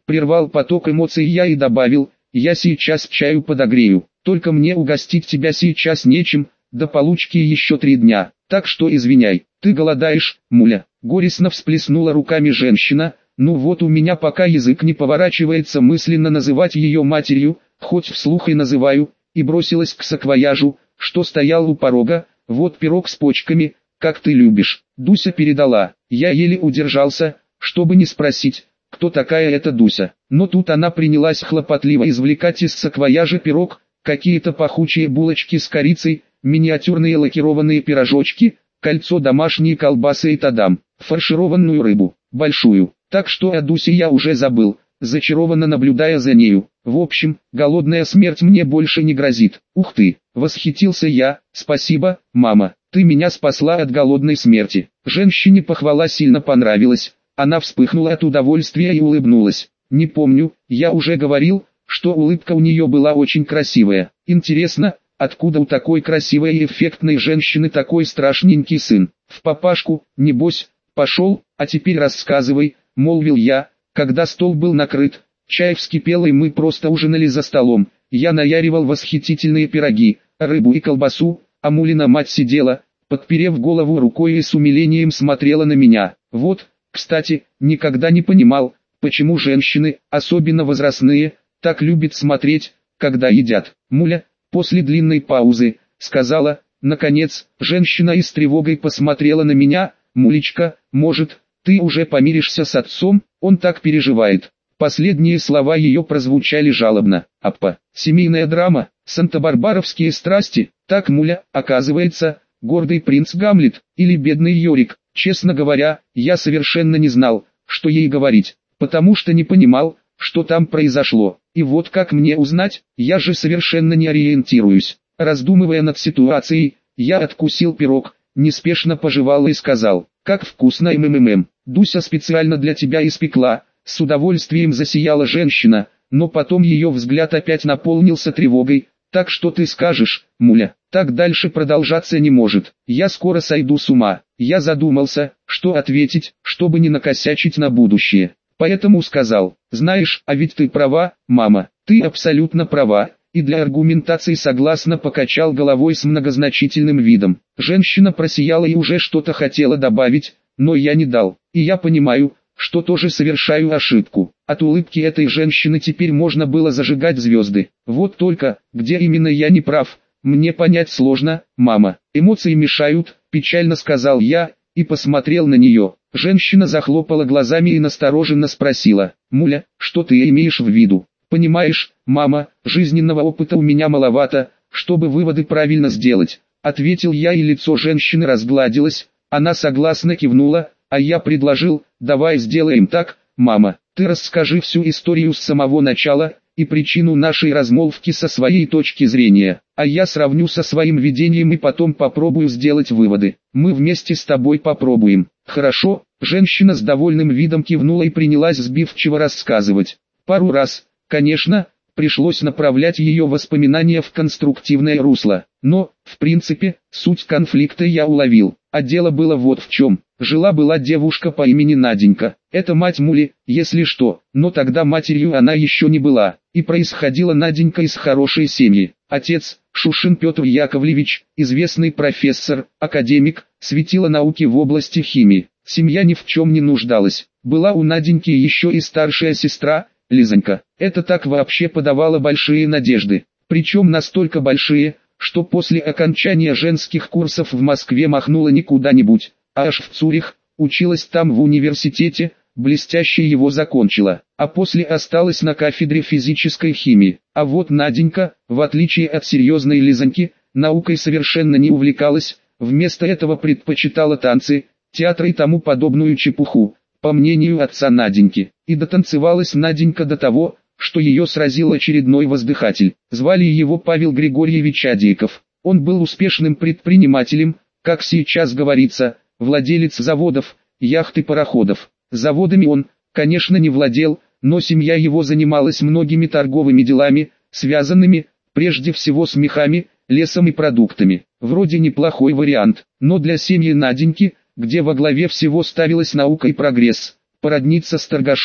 Прервал поток эмоций я и добавил, я сейчас чаю подогрею, только мне угостить тебя сейчас нечем, до получки еще три дня, так что извиняй, ты голодаешь, муля. Горестно всплеснула руками женщина, ну вот у меня пока язык не поворачивается мысленно называть ее матерью, хоть вслух и называю, и бросилась к саквояжу, что стоял у порога, вот пирог с почками, как ты любишь. Дуся передала, я еле удержался, чтобы не спросить, кто такая эта Дуся. Но тут она принялась хлопотливо извлекать из саквояжа пирог, какие-то пахучие булочки с корицей, миниатюрные лакированные пирожочки, кольцо домашней колбасы и тадам, фаршированную рыбу, большую. Так что о Дусе я уже забыл, зачарованно наблюдая за нею. В общем, голодная смерть мне больше не грозит. Ух ты, восхитился я, спасибо, мама, ты меня спасла от голодной смерти. Женщине похвала сильно понравилась, она вспыхнула от удовольствия и улыбнулась. Не помню, я уже говорил, что улыбка у нее была очень красивая. Интересно, откуда у такой красивой и эффектной женщины такой страшненький сын? В папашку, небось, пошел, а теперь рассказывай, молвил я, когда стол был накрыт, чай вскипел и мы просто ужинали за столом. Я наяривал восхитительные пироги, рыбу и колбасу, а Мулина мать сидела, подперев голову рукой и с умилением смотрела на меня. Вот, кстати, никогда не понимал, почему женщины, особенно возрастные, так любят смотреть, когда едят. Муля, после длинной паузы, сказала, наконец, женщина и с тревогой посмотрела на меня, Мулечка, может, ты уже помиришься с отцом, он так переживает. Последние слова ее прозвучали жалобно. Аппа, семейная драма, санта-барбаровские страсти, так Муля, оказывается, гордый принц Гамлет, или бедный Йорик. Честно говоря, я совершенно не знал, что ей говорить, потому что не понимал, что там произошло. И вот как мне узнать, я же совершенно не ориентируюсь. Раздумывая над ситуацией, я откусил пирог, неспешно пожевал и сказал, как вкусно МММ. Дуся специально для тебя испекла. С удовольствием засияла женщина, но потом ее взгляд опять наполнился тревогой. Так что ты скажешь, Муля, так дальше продолжаться не может. Я скоро сойду с ума. Я задумался, что ответить, чтобы не накосячить на будущее. Поэтому сказал, знаешь, а ведь ты права, мама, ты абсолютно права, и для аргументации согласно покачал головой с многозначительным видом. Женщина просияла и уже что-то хотела добавить, но я не дал, и я понимаю, что тоже совершаю ошибку. От улыбки этой женщины теперь можно было зажигать звезды. Вот только, где именно я не прав, мне понять сложно, мама. Эмоции мешают, печально сказал я, и посмотрел на нее. Женщина захлопала глазами и настороженно спросила, Муля, что ты имеешь в виду? Понимаешь, мама, жизненного опыта у меня маловато, чтобы выводы правильно сделать. Ответил я, и лицо женщины разгладилось, она согласно кивнула, а я предложил, давай сделаем так, мама, ты расскажи всю историю с самого начала, и причину нашей размолвки со своей точки зрения, а я сравню со своим видением и потом попробую сделать выводы. Мы вместе с тобой попробуем. Хорошо? Женщина с довольным видом кивнула и принялась сбивчиво рассказывать. Пару раз, конечно, пришлось направлять ее воспоминания в конструктивное русло, но, в принципе, суть конфликта я уловил. А дело было вот в чем. Жила-была девушка по имени Наденька. Это мать Мули, если что, но тогда матерью она еще не была. И происходила Наденька из хорошей семьи. Отец, Шушин Петр Яковлевич, известный профессор, академик, светило науки в области химии. Семья ни в чем не нуждалась. Была у Наденьки еще и старшая сестра, Лизонька. Это так вообще подавало большие надежды. Причем настолько большие, что после окончания женских курсов в Москве махнула не куда-нибудь, а аж в Цюрих, училась там в университете, блестяще его закончила, а после осталась на кафедре физической химии. А вот Наденька, в отличие от серьезной Лизоньки, наукой совершенно не увлекалась, вместо этого предпочитала танцы, театр и тому подобную чепуху, по мнению отца Наденьки. И дотанцевалась Наденька до того, что ее сразил очередной воздыхатель. Звали его Павел Григорьевич Адейков. Он был успешным предпринимателем, как сейчас говорится, владелец заводов, яхт и пароходов. Заводами он, конечно, не владел, но семья его занималась многими торговыми делами, связанными, прежде всего с мехами, лесом и продуктами. Вроде неплохой вариант, но для семьи Наденьки, где во главе всего ставилась наука и прогресс, породниться с торгашом,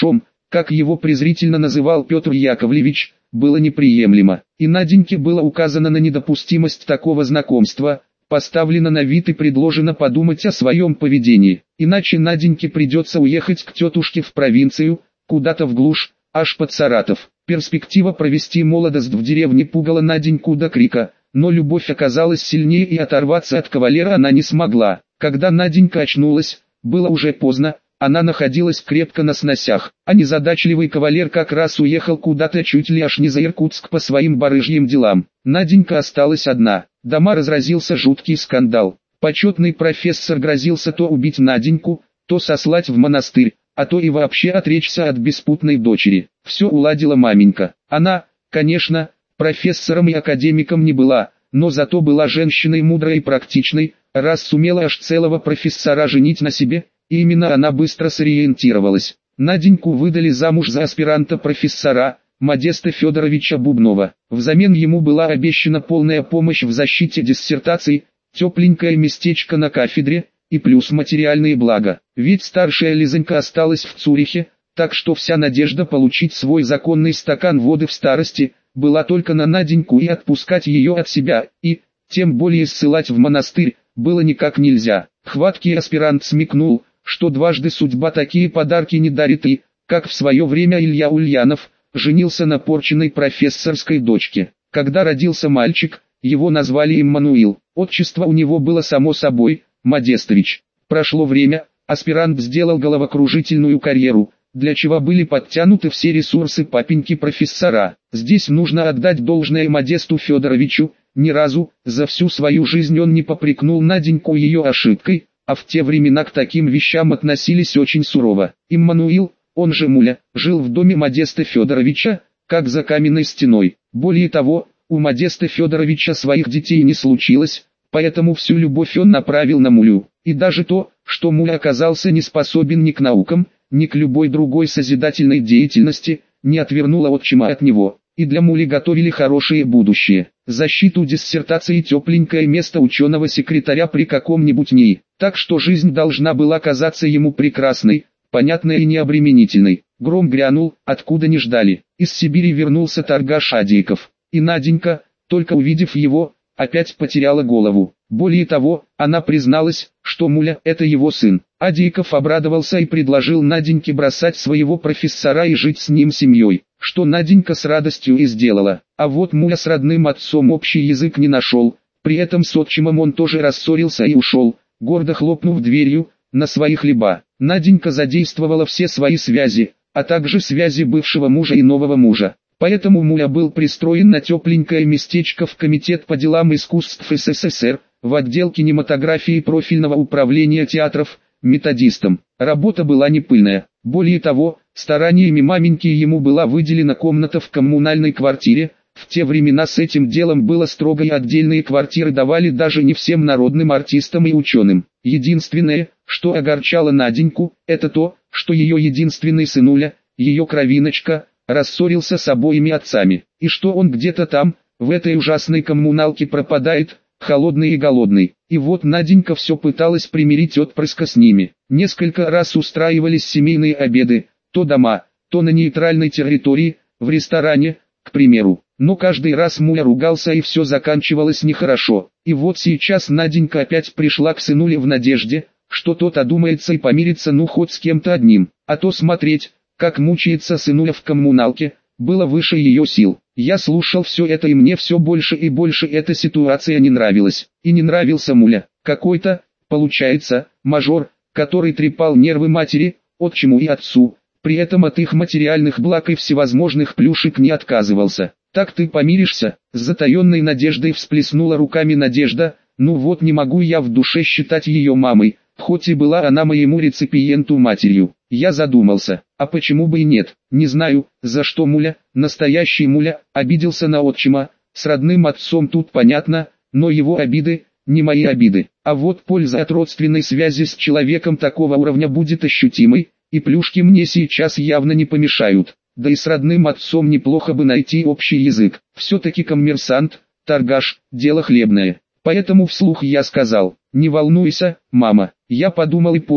как его презрительно называл Петр Яковлевич, было неприемлемо. И Наденьке было указано на недопустимость такого знакомства, поставлено на вид и предложено подумать о своем поведении. Иначе Наденьке придется уехать к тетушке в провинцию, куда-то в глушь, аж под Саратов. Перспектива провести молодость в деревне пугала Наденьку до крика, но любовь оказалась сильнее и оторваться от кавалера она не смогла. Когда Наденька очнулась, было уже поздно, она находилась крепко на сносях, а незадачливый кавалер как раз уехал куда-то чуть ли аж не за Иркутск по своим барыжьим делам. Наденька осталась одна. Дома разразился жуткий скандал. Почетный профессор грозился то убить Наденьку, то сослать в монастырь, а то и вообще отречься от беспутной дочери. Все уладила маменька. Она, конечно, профессором и академиком не была, но зато была женщиной мудрой и практичной, раз сумела аж целого профессора женить на себе, и именно она быстро сориентировалась. Наденьку выдали замуж за аспиранта-профессора, Модеста Федоровича Бубнова. Взамен ему была обещана полная помощь в защите диссертаций, тепленькое местечко на кафедре, и плюс материальные блага. Ведь старшая Лизонька осталась в Цюрихе, так что вся надежда получить свой законный стакан воды в старости, была только на Наденьку, и отпускать ее от себя, и, тем более ссылать в монастырь, было никак нельзя. Хваткий аспирант смекнул, что дважды судьба такие подарки не дарит, и, как в свое время Илья Ульянов, женился на порченной профессорской дочке. Когда родился мальчик, его назвали Иммануил. Отчество у него было само собой – Модестович. Прошло время, аспирант сделал головокружительную карьеру, для чего были подтянуты все ресурсы папеньки-профессора. Здесь нужно отдать должное Модесту Федоровичу, ни разу, за всю свою жизнь он не попрекнул Наденьку ее ошибкой, а в те времена к таким вещам относились очень сурово. Иммануил, он же Муля, жил в доме Модеста Федоровича, как за каменной стеной. Более того, у Модеста Федоровича своих детей не случилось, поэтому всю любовь он направил на Мулю. И даже то, что Муля оказался не способен ни к наукам, ни к любой другой созидательной деятельности, не отвернуло отчима от него. И для Мули готовили хорошее будущее. Защиту диссертации, тепленькое место ученого-секретаря при каком-нибудь НИИ. Так что жизнь должна была казаться ему прекрасной, понятной и необременительной. Гром грянул, откуда не ждали. Из Сибири вернулся торгаш Адейков. И Наденька, только увидев его, опять потеряла голову. Более того, она призналась, что Муля – это его сын. Адейков обрадовался и предложил Наденьке бросать своего профессора и жить с ним семьей, что Наденька с радостью и сделала. А вот Муля с родным отцом общий язык не нашел, при этом с отчимом он тоже рассорился и ушел, гордо хлопнув дверью, на свои хлеба. Наденька задействовала все свои связи, а также связи бывшего мужа и нового мужа. Поэтому Муля был пристроен на тепленькое местечко в Комитет по делам искусств СССР, в отдел кинематографии профильного управления театров, методистом. Работа была не пыльная. Более того, стараниями маменьки ему была выделена комната в коммунальной квартире. В те времена с этим делом было строго, и отдельные квартиры давали даже не всем народным артистам и ученым. Единственное, что огорчало Наденьку, это то, что ее единственный сынуля, ее кровиночка, рассорился с обоими отцами, и что он где-то там, в этой ужасной коммуналке пропадает, холодный и голодный. И вот Наденька все пыталась примирить отпрыска с ними. Несколько раз устраивались семейные обеды, то дома, то на нейтральной территории, в ресторане, к примеру. Но каждый раз Муля ругался, и все заканчивалось нехорошо. И вот сейчас Наденька опять пришла к сынуле в надежде, что тот одумается и помирится ну хоть с кем-то одним, а то смотреть, как мучается сынуля в коммуналке, было выше ее сил. Я слушал все это, и мне все больше и больше эта ситуация не нравилась. И не нравился Муля, какой-то, получается, мажор, который трепал нервы матери, отчиму и отцу, при этом от их материальных благ и всевозможных плюшек не отказывался. «Так ты помиришься?» — с затаенной надеждой всплеснула руками Надежда. «Ну вот, не могу я в душе считать ее мамой, хоть и была она моему реципиенту матерью». Я задумался, а почему бы и нет? Не знаю, за что Муля, настоящий Муля, обиделся на отчима. С родным отцом тут понятно, но его обиды, не мои обиды. А вот польза от родственной связи с человеком такого уровня будет ощутимой, и плюшки мне сейчас явно не помешают. Да и с родным отцом неплохо бы найти общий язык. Все-таки коммерсант, торгаш, дело хлебное. Поэтому вслух я сказал: «Не волнуйся, мама». Я подумал и понял,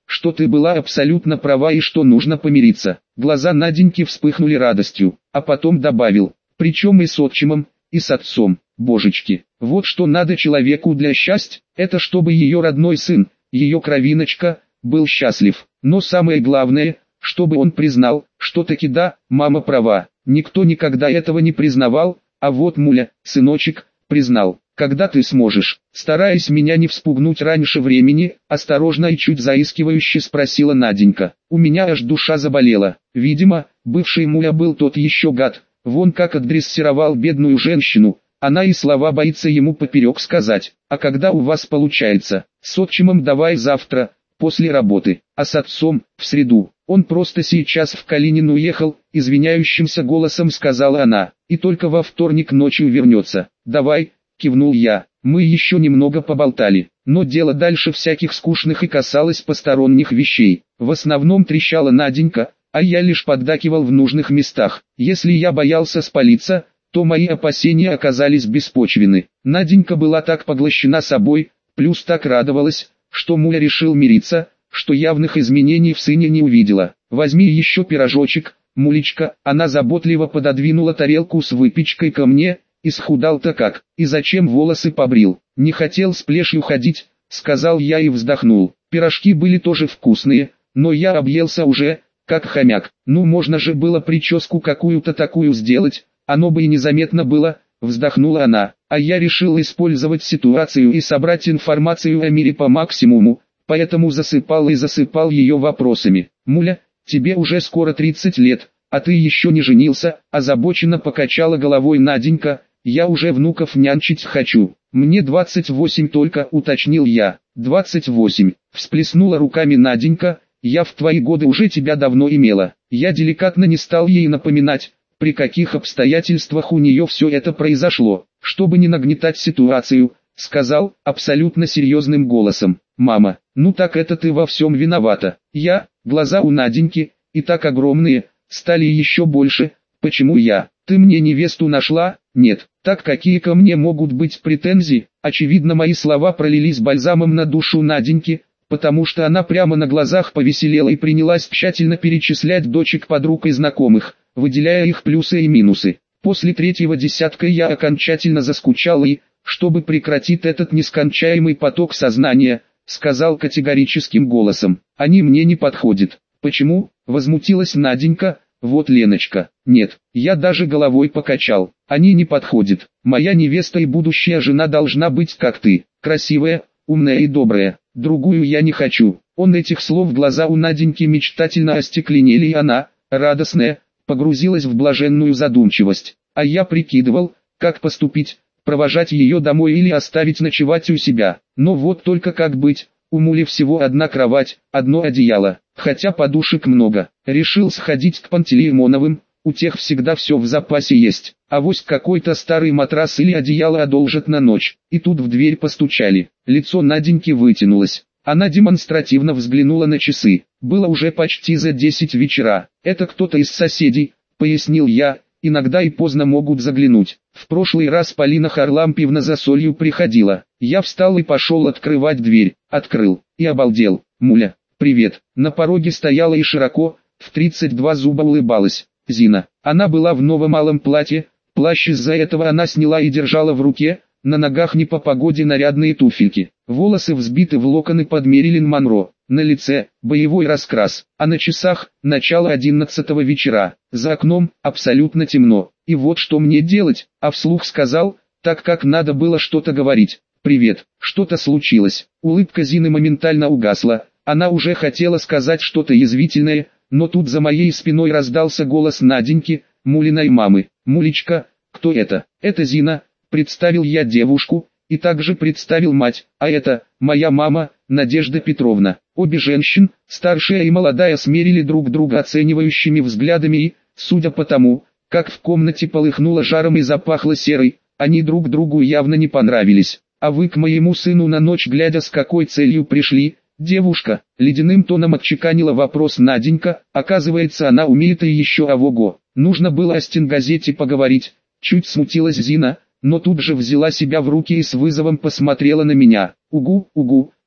что ты была абсолютно права и что нужно помириться. Глаза Наденьки вспыхнули радостью, а потом добавил, причем и с отчимом, и с отцом. Божечки, вот что надо человеку для счастья, это чтобы ее родной сын, ее кровиночка, был счастлив. Но самое главное, чтобы он признал, что таки да, мама права. Никто никогда этого не признавал, а вот Муля, сыночек, признал. Когда ты сможешь, стараясь меня не вспугнуть раньше времени, осторожно и чуть заискивающе спросила Наденька. У меня аж душа заболела. Видимо, бывший Муля был тот еще гад, вон как отдрессировал бедную женщину. Она и слова боится ему поперек сказать. А когда у вас получается? С отчимом давай завтра, после работы, а с отцом, в среду. Он просто сейчас в Калинин уехал, извиняющимся голосом сказала она, и только во вторник ночью вернется. Давай, кивнул я, мы еще немного поболтали, но дело дальше всяких скучных и касалось посторонних вещей. В основном трещала Наденька, а я лишь поддакивал в нужных местах. Если я боялся спалиться, то мои опасения оказались беспочвенны. Наденька была так поглощена собой, плюс так радовалась, что Муля решил мириться, что явных изменений в сыне не увидела. Возьми еще пирожочек, Мулечка. Она заботливо пододвинула тарелку с выпечкой ко мне, исхудал-то как, и зачем волосы побрил. Не хотел с плешью ходить, сказал я и вздохнул. Пирожки были тоже вкусные, но я объелся уже, как хомяк. Ну можно же было прическу какую-то такую сделать, оно бы и незаметно было, вздохнула она. А я решил использовать ситуацию и собрать информацию о мире по максимуму, поэтому засыпал и засыпал ее вопросами. Муля, тебе уже скоро тридцать лет, а ты еще не женился, озабоченно покачала головой Наденька, я уже внуков нянчить хочу. Мне двадцать восемь только, уточнил я. двадцать восемь, всплеснула руками Наденька, я в твои годы уже тебя давно имела. Я деликатно не стал ей напоминать, при каких обстоятельствах у нее все это произошло, чтобы не нагнетать ситуацию, сказал, абсолютно серьезным голосом. Мама, ну так это ты во всем виновата. Я, глаза у Наденьки, и так огромные, стали еще больше. Почему я? Ты мне невесту нашла? Нет. Так какие ко мне могут быть претензии? Очевидно, мои слова пролились бальзамом на душу Наденьки, потому что она прямо на глазах повеселела и принялась тщательно перечислять дочек подруг и знакомых, выделяя их плюсы и минусы. После третьего десятка я окончательно заскучал и, чтобы прекратить этот нескончаемый поток сознания, сказал категорическим голосом, они мне не подходят. Почему? Возмутилась Наденька. Вот Леночка. Нет, я даже головой покачал. Они не подходят. Моя невеста и будущая жена должна быть как ты. Красивая, умная и добрая. Другую я не хочу. Он этих слов глаза у Наденьки мечтательно остекленели и она, радостная, погрузилась в блаженную задумчивость. А я прикидывал, как поступить, провожать ее домой или оставить ночевать у себя. Но вот только как быть, у Мули всего одна кровать, одно одеяло, хотя подушек много. Решил сходить к Пантелеймоновым, у тех всегда все в запасе есть. Авось какой-то старый матрас или одеяло одолжат на ночь. И тут в дверь постучали. Лицо Наденьки вытянулось. Она демонстративно взглянула на часы. Было уже почти за десять вечера. Это кто-то из соседей, пояснил я. Иногда и поздно могут заглянуть. В прошлый раз Полина Харлампьевна за солью приходила. Я встал и пошел открывать дверь. Открыл. И обалдел. Муля, привет. На пороге стояла и широко, в тридцать два зуба улыбалась. Зина. Она была в новом малом платье. Плащ из-за этого она сняла и держала в руке. На ногах не по погоде нарядные туфельки. Волосы взбиты в локоны под Мэрилин Монро. На лице – боевой раскрас, а на часах – начало одиннадцатого вечера. За окном абсолютно темно. И вот что мне делать, а вслух сказал, так как надо было что-то говорить. «Привет, что-то случилось». Улыбка Зины моментально угасла. Она уже хотела сказать что-то язвительное, но тут за моей спиной раздался голос Наденьки, Мулиной мамы. «Мулечка, кто это?» «Это Зина», представил я девушку, и также представил мать, а это, моя мама, Надежда Петровна. Обе женщин, старшая и молодая, смерили друг друга оценивающими взглядами и, судя по тому, как в комнате полыхнуло жаром и запахло серой, они друг другу явно не понравились. «А вы к моему сыну на ночь глядя с какой целью пришли?» «Девушка», — ледяным тоном отчеканила вопрос Наденька, оказывается она умеет и еще ого-го. Нужно было о стенгазете поговорить, чуть смутилась Зина, но тут же взяла себя в руки и с вызовом посмотрела на меня. «Угу, угу»,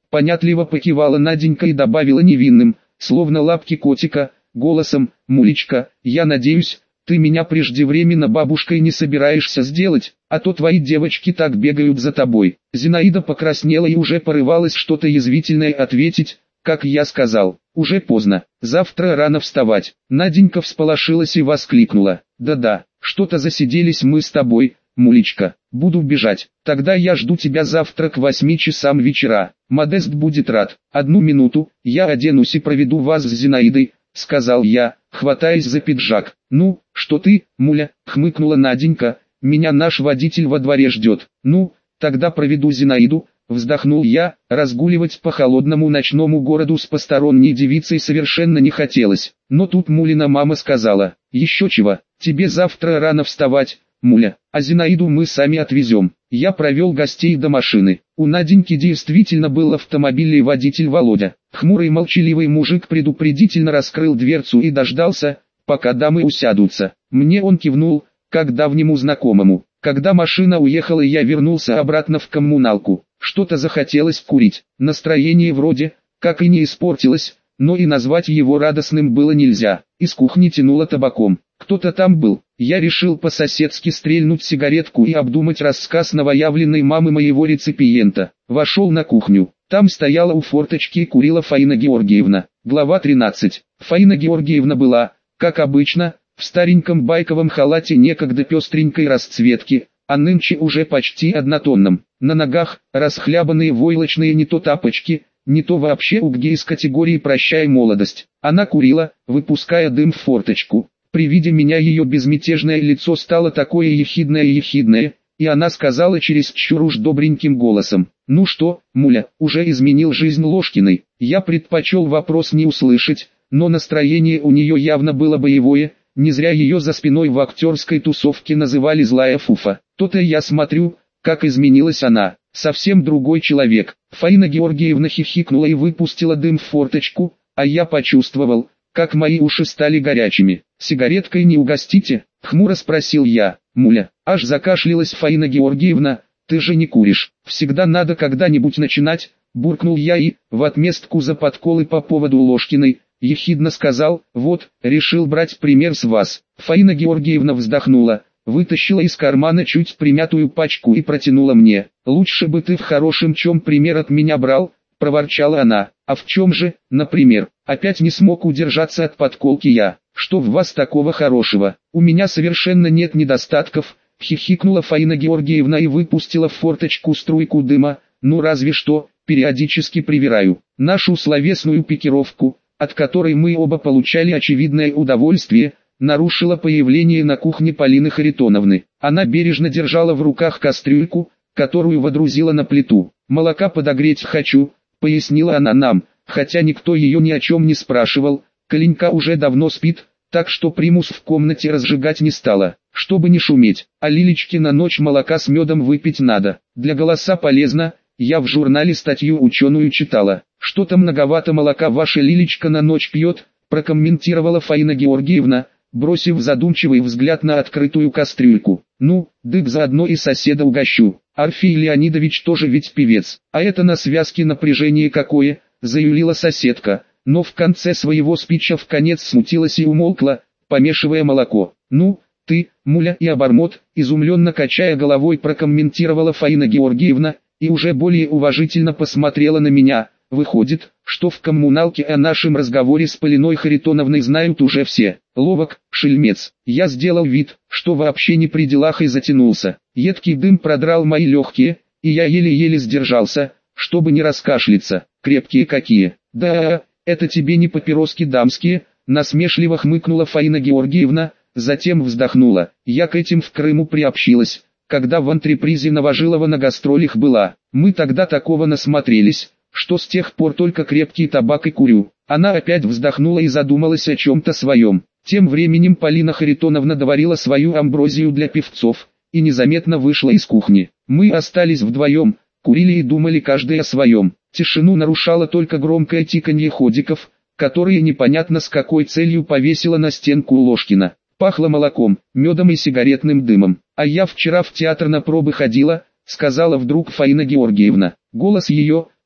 Понятливо покивала Наденька и добавила невинным, словно лапки котика, голосом: «Мулечка, я надеюсь, ты меня преждевременно бабушкой не собираешься сделать, а то твои девочки так бегают за тобой». Зинаида покраснела и уже порывалась что-то язвительное ответить, как я сказал: «Уже поздно, завтра рано вставать». Наденька всполошилась и воскликнула: «Да-да, что-то засиделись мы с тобой, Мулечка, буду бежать, тогда я жду тебя завтра к восьми часам вечера, Модест будет рад». «Одну минуту, я оденусь и проведу вас с Зинаидой», — сказал я, хватаясь за пиджак. «Ну, что ты, Муля?» — хмыкнула Наденька, «меня наш водитель во дворе ждет». «Ну, тогда проведу Зинаиду», — вздохнул я. Разгуливать по холодному ночному городу с посторонней девицей совершенно не хотелось. Но тут Мулина мама сказала: «Еще чего, тебе завтра рано вставать, Муля, а Зинаиду мы сами отвезем». Я провел гостей до машины. У Наденьки действительно был автомобильный водитель Володя. Хмурый молчаливый мужик предупредительно раскрыл дверцу и дождался, пока дамы усядутся. Мне он кивнул, как давнему знакомому. Когда машина уехала, я вернулся обратно в коммуналку. Что-то захотелось курить. Настроение вроде как и не испортилось, но и назвать его радостным было нельзя. Из кухни тянуло табаком. Кто-то там был. Я решил по-соседски стрельнуть сигаретку и обдумать рассказ новоявленной мамы моего реципиента. Вошел на кухню. Там стояла у форточки и курила Фаина Георгиевна. Глава тринадцать. Фаина Георгиевна была, как обычно, в стареньком байковом халате некогда пестренькой расцветки, а нынче уже почти однотонном. На ногах расхлябанные войлочные не то тапочки, не то вообще угги из категории «Прощай, молодость». Она курила, выпуская дым в форточку. При виде меня ее безмятежное лицо стало такое ехидное-ехидное, и она сказала чересчур уж добреньким голосом: «Ну что, Муля, уже изменил жизнь Ложкиной?» Я предпочел вопрос не услышать, но настроение у нее явно было боевое, не зря ее за спиной в актерской тусовке называли «злая фуфа». То-то я смотрю, как изменилась она, совсем другой человек. Фаина Георгиевна хихикнула и выпустила дым в форточку, а я почувствовал, как мои уши стали горячими. «Сигареткой не угостите?» — хмуро спросил я. «Муля», — аж закашлялась Фаина Георгиевна, — «ты же не куришь. Всегда надо когда-нибудь начинать», — буркнул я и, в отместку за подколы по поводу Ложкиной, ехидно сказал: «Вот, решил брать пример с вас». Фаина Георгиевна вздохнула, вытащила из кармана чуть примятую пачку и протянула мне. «Лучше бы ты в хорошем чем пример от меня брал», — проворчала она. «А в чем же, например?» Опять не смог удержаться от подколки я. «Что в вас такого хорошего? У меня совершенно нет недостатков», — хихикнула Фаина Георгиевна и выпустила в форточку струйку дыма. «Ну разве что, периодически привираю. Нашу словесную пикировку, от которой мы оба получали очевидное удовольствие, нарушило появление на кухне Полины Харитоновны. Она бережно держала в руках кастрюльку, которую водрузила на плиту. «Молока подогреть хочу», — пояснила она нам, хотя никто ее ни о чем не спрашивал. Коленька уже давно спит, так что примус в комнате разжигать не стала, чтобы не шуметь. А Лилечке на ночь молока с медом выпить надо. Для голоса полезно, я в журнале статью ученую читала. «Что-то многовато молока ваша Лилечка на ночь пьет», — прокомментировала Фаина Георгиевна, бросив задумчивый взгляд на открытую кастрюльку. «Ну, дык заодно и соседа угощу. Орфей Леонидович тоже ведь певец. А это на связке напряжение какое», — заюлила соседка, но в конце своего спича вконец смутилась и умолкла, помешивая молоко. «Ну, ты, Муля и обормот», — изумленно качая головой прокомментировала Фаина Георгиевна, и уже более уважительно посмотрела на меня. «Выходит, что в коммуналке о нашем разговоре с Полиной Харитоновной знают уже все. Ловок, шельмец». Я сделал вид, что вообще не при делах, и затянулся. Едкий дым продрал мои легкие, и я еле-еле сдержался, чтобы не раскашляться. «Крепкие какие!» «Да, это тебе не папироски дамские», — насмешливо хмыкнула Фаина Георгиевна, затем вздохнула. «Я к этим в Крыму приобщилась, когда в антрепризе Новожилова на гастролях была. Мы тогда такого насмотрелись, что с тех пор только крепкий табак и курю». Она опять вздохнула и задумалась о чем-то своем. Тем временем Полина Харитоновна доварила свою амброзию для певцов и незаметно вышла из кухни. Мы остались вдвоем, курили и думали каждый о своем. Тишину нарушало только громкое тиканье ходиков, которые непонятно с какой целью повесила на стенку Ложкина. Пахло молоком, медом и сигаретным дымом. «А я вчера в театр на пробы ходила», — сказала вдруг Фаина Георгиевна. Голос ее,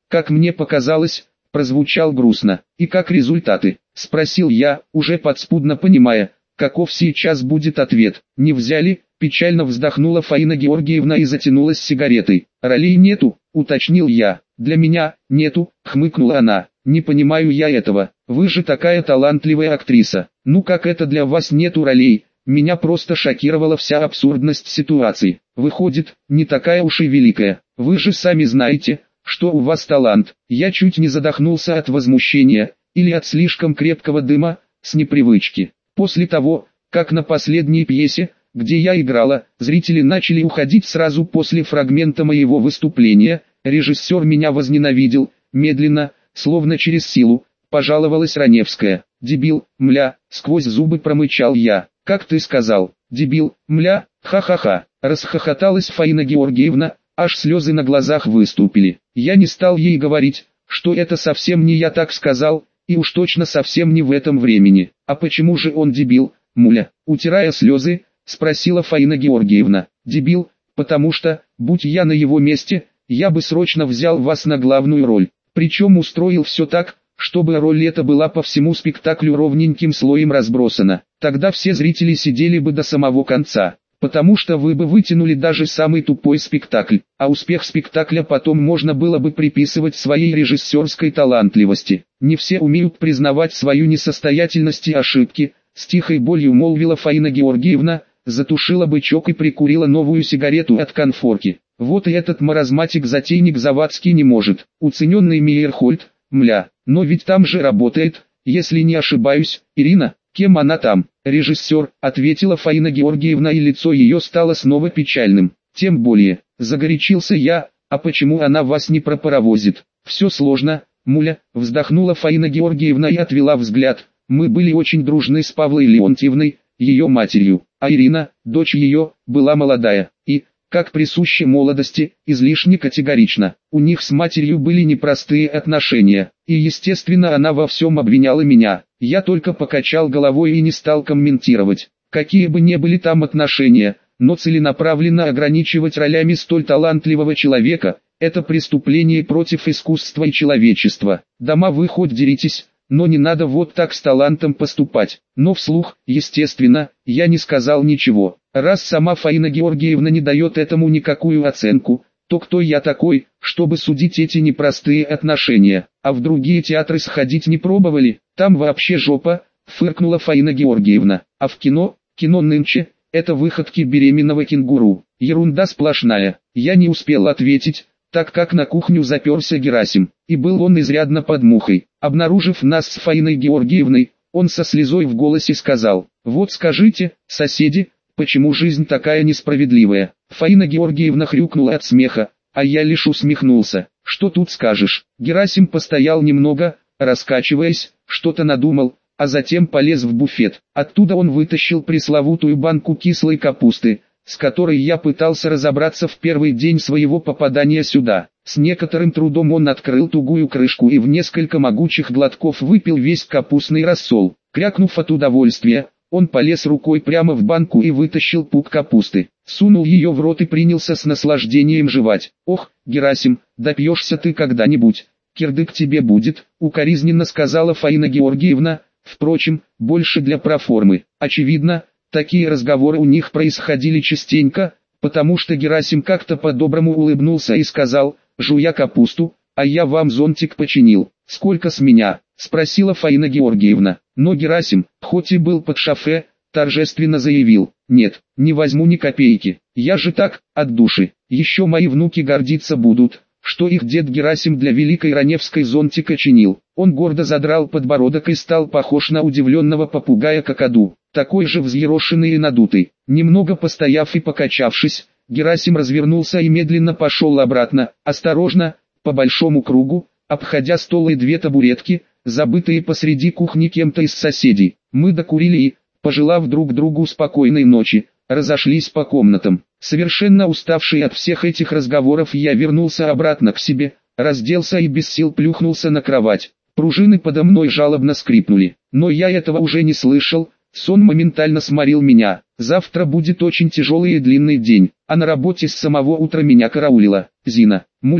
как мне показалось, прозвучал грустно. «И как результаты?» – спросил я, уже подспудно понимая, каков сейчас будет ответ. «Не взяли?» – печально вздохнула Фаина Георгиевна и затянулась сигаретой. «Ролей нету?» – уточнил я. «Для меня нету», – хмыкнула она. «Не понимаю я этого. Вы же такая талантливая актриса. Ну как это для вас нету ролей?» Меня просто шокировала вся абсурдность ситуации. Выходит, не такая уж и великая. Вы же сами знаете, что у вас талант. Я чуть не задохнулся от возмущения, или от слишком крепкого дыма, с непривычки. После того, как на последней пьесе, где я играла, зрители начали уходить сразу после фрагмента моего выступления, режиссер меня возненавидел, медленно, словно через силу, пожаловалась Раневская. «Дебил, мля», сквозь зубы промычал я. «Как ты сказал, дебил, мля, ха-ха-ха», расхохоталась Фаина Георгиевна, аж слезы на глазах выступили. Я не стал ей говорить, что это совсем не я так сказал, и уж точно совсем не в этом времени. «А почему же он дебил, муля?» Утирая слезы, спросила Фаина Георгиевна. «Дебил, потому что, будь я на его месте, я бы срочно взял вас на главную роль. Причем устроил все так, чтобы роль эта была по всему спектаклю ровненьким слоем разбросана. Тогда все зрители сидели бы до самого конца, потому что вы бы вытянули даже самый тупой спектакль, а успех спектакля потом можно было бы приписывать своей режиссерской талантливости. Не все умеют признавать свою несостоятельность и ошибки», с тихой болью молвила Фаина Георгиевна, затушила бычок и прикурила новую сигарету от конфорки. «Вот и этот маразматик-затейник Завадский не может. Уцененный Мейерхольд, мля, но ведь там же работает, если не ошибаюсь, Ирина». «Кем она там?» «Режиссер», — ответила Фаина Георгиевна, и лицо ее стало снова печальным. «Тем более», — загорячился я, «а почему она вас не пропаровозит?» «Все сложно, муля», — вздохнула Фаина Георгиевна и отвела взгляд. «Мы были очень дружны с Павлой Леонтьевной, ее матерью, а Ирина, дочь ее, была молодая, и, как присуще молодости, излишне категорично. У них с матерью были непростые отношения, и естественно она во всем обвиняла меня. Я только покачал головой и не стал комментировать, какие бы ни были там отношения, но целенаправленно ограничивать ролями столь талантливого человека – это преступление против искусства и человечества. Дома вы хоть деритесь, но не надо вот так с талантом поступать. Но вслух, естественно, я не сказал ничего. Раз сама Фаина Георгиевна не дает этому никакую оценку, то кто я такой, чтобы судить эти непростые отношения? А в другие театры сходить не пробовали? Там вообще жопа, фыркнула Фаина Георгиевна. А в кино, кино нынче, это выходки беременного кенгуру. Ерунда сплошная. Я не успел ответить, так как на кухню заперся Герасим, и был он изрядно под мухой. Обнаружив нас с Фаиной Георгиевной, он со слезой в голосе сказал: «Вот скажите, соседи, почему жизнь такая несправедливая?» Фаина Георгиевна хрюкнула от смеха, а я лишь усмехнулся. «Что тут скажешь?» Герасим постоял немного, раскачиваясь, что-то надумал, а затем полез в буфет. Оттуда он вытащил пресловутую банку кислой капусты, с которой я пытался разобраться в первый день своего попадания сюда. С некоторым трудом он открыл тугую крышку и в несколько могучих глотков выпил весь капустный рассол. Крякнув от удовольствия, он полез рукой прямо в банку и вытащил пук капусты. Сунул ее в рот и принялся с наслаждением жевать. «Ох, Герасим, допьешься ты когда-нибудь, кирдык тебе будет», укоризненно сказала Фаина Георгиевна, впрочем, больше для проформы. Очевидно, такие разговоры у них происходили частенько, потому что Герасим как-то по-доброму улыбнулся и сказал, жуя капусту: «А я вам зонтик починил». «Сколько с меня?» — спросила Фаина Георгиевна. Но Герасим, хоть и был под шофе, торжественно заявил: «Нет, не возьму ни копейки, я же так, от души. Еще мои внуки гордиться будут, что их дед Герасим для Великой Раневской зонтика чинил». Он гордо задрал подбородок и стал похож на удивленного попугая какаду, такой же взъерошенный и надутый. Немного постояв и покачавшись, Герасим развернулся и медленно пошел обратно, осторожно, по большому кругу, обходя стол и две табуретки, забытые посреди кухни кем-то из соседей. Мы докурили и, пожелав друг другу спокойной ночи, разошлись по комнатам. Совершенно уставший от всех этих разговоров, я вернулся обратно к себе, разделся и без сил плюхнулся на кровать. Пружины подо мной жалобно скрипнули, но я этого уже не слышал, сон моментально сморил меня. Завтра будет очень тяжелый и длинный день, а на работе с самого утра меня караулила Зина. «Муля,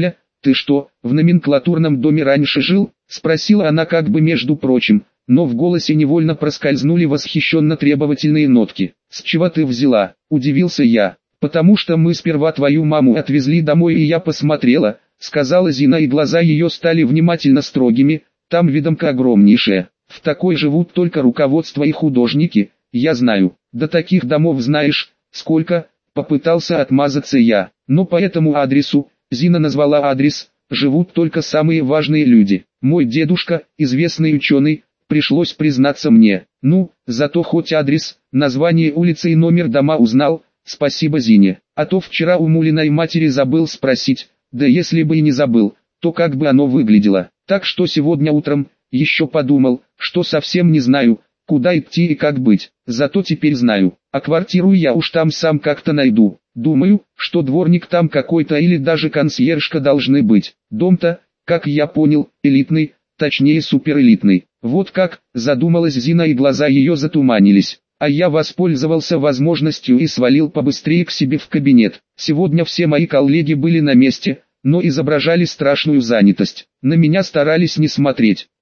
«Ты что, в номенклатурном доме раньше жил?» — спросила она как бы между прочим, но в голосе невольно проскользнули восхищенно-требовательные нотки. «С чего ты взяла?» — удивился я. «Потому что мы сперва твою маму отвезли домой и я посмотрела», — сказала Зина, и глаза ее стали внимательно строгими. «Там видомка огромнейшая. В такой живут только руководство и художники, я знаю. До таких домов знаешь, сколько?» — попытался отмазаться я. «Но по этому адресу», — Зина назвала адрес, — «живут только самые важные люди. Мой дедушка, известный ученый», — пришлось признаться мне. «Ну, зато хоть адрес, название улицы и номер дома узнал, спасибо Зине. А то вчера у Мулиной матери забыл спросить, да если бы и не забыл, то как бы оно выглядело. Так что сегодня утром, еще подумал, что совсем не знаю, куда идти и как быть. Зато теперь знаю, а квартиру я уж там сам как-то найду. Думаю, что дворник там какой-то или даже консьержка должны быть. Дом-то, как я понял, элитный, точнее суперэлитный». «Вот как», — задумалась Зина, и глаза ее затуманились. А я воспользовался возможностью и свалил побыстрее к себе в кабинет. Сегодня все мои коллеги были на месте, но изображали страшную занятость. На меня старались не смотреть.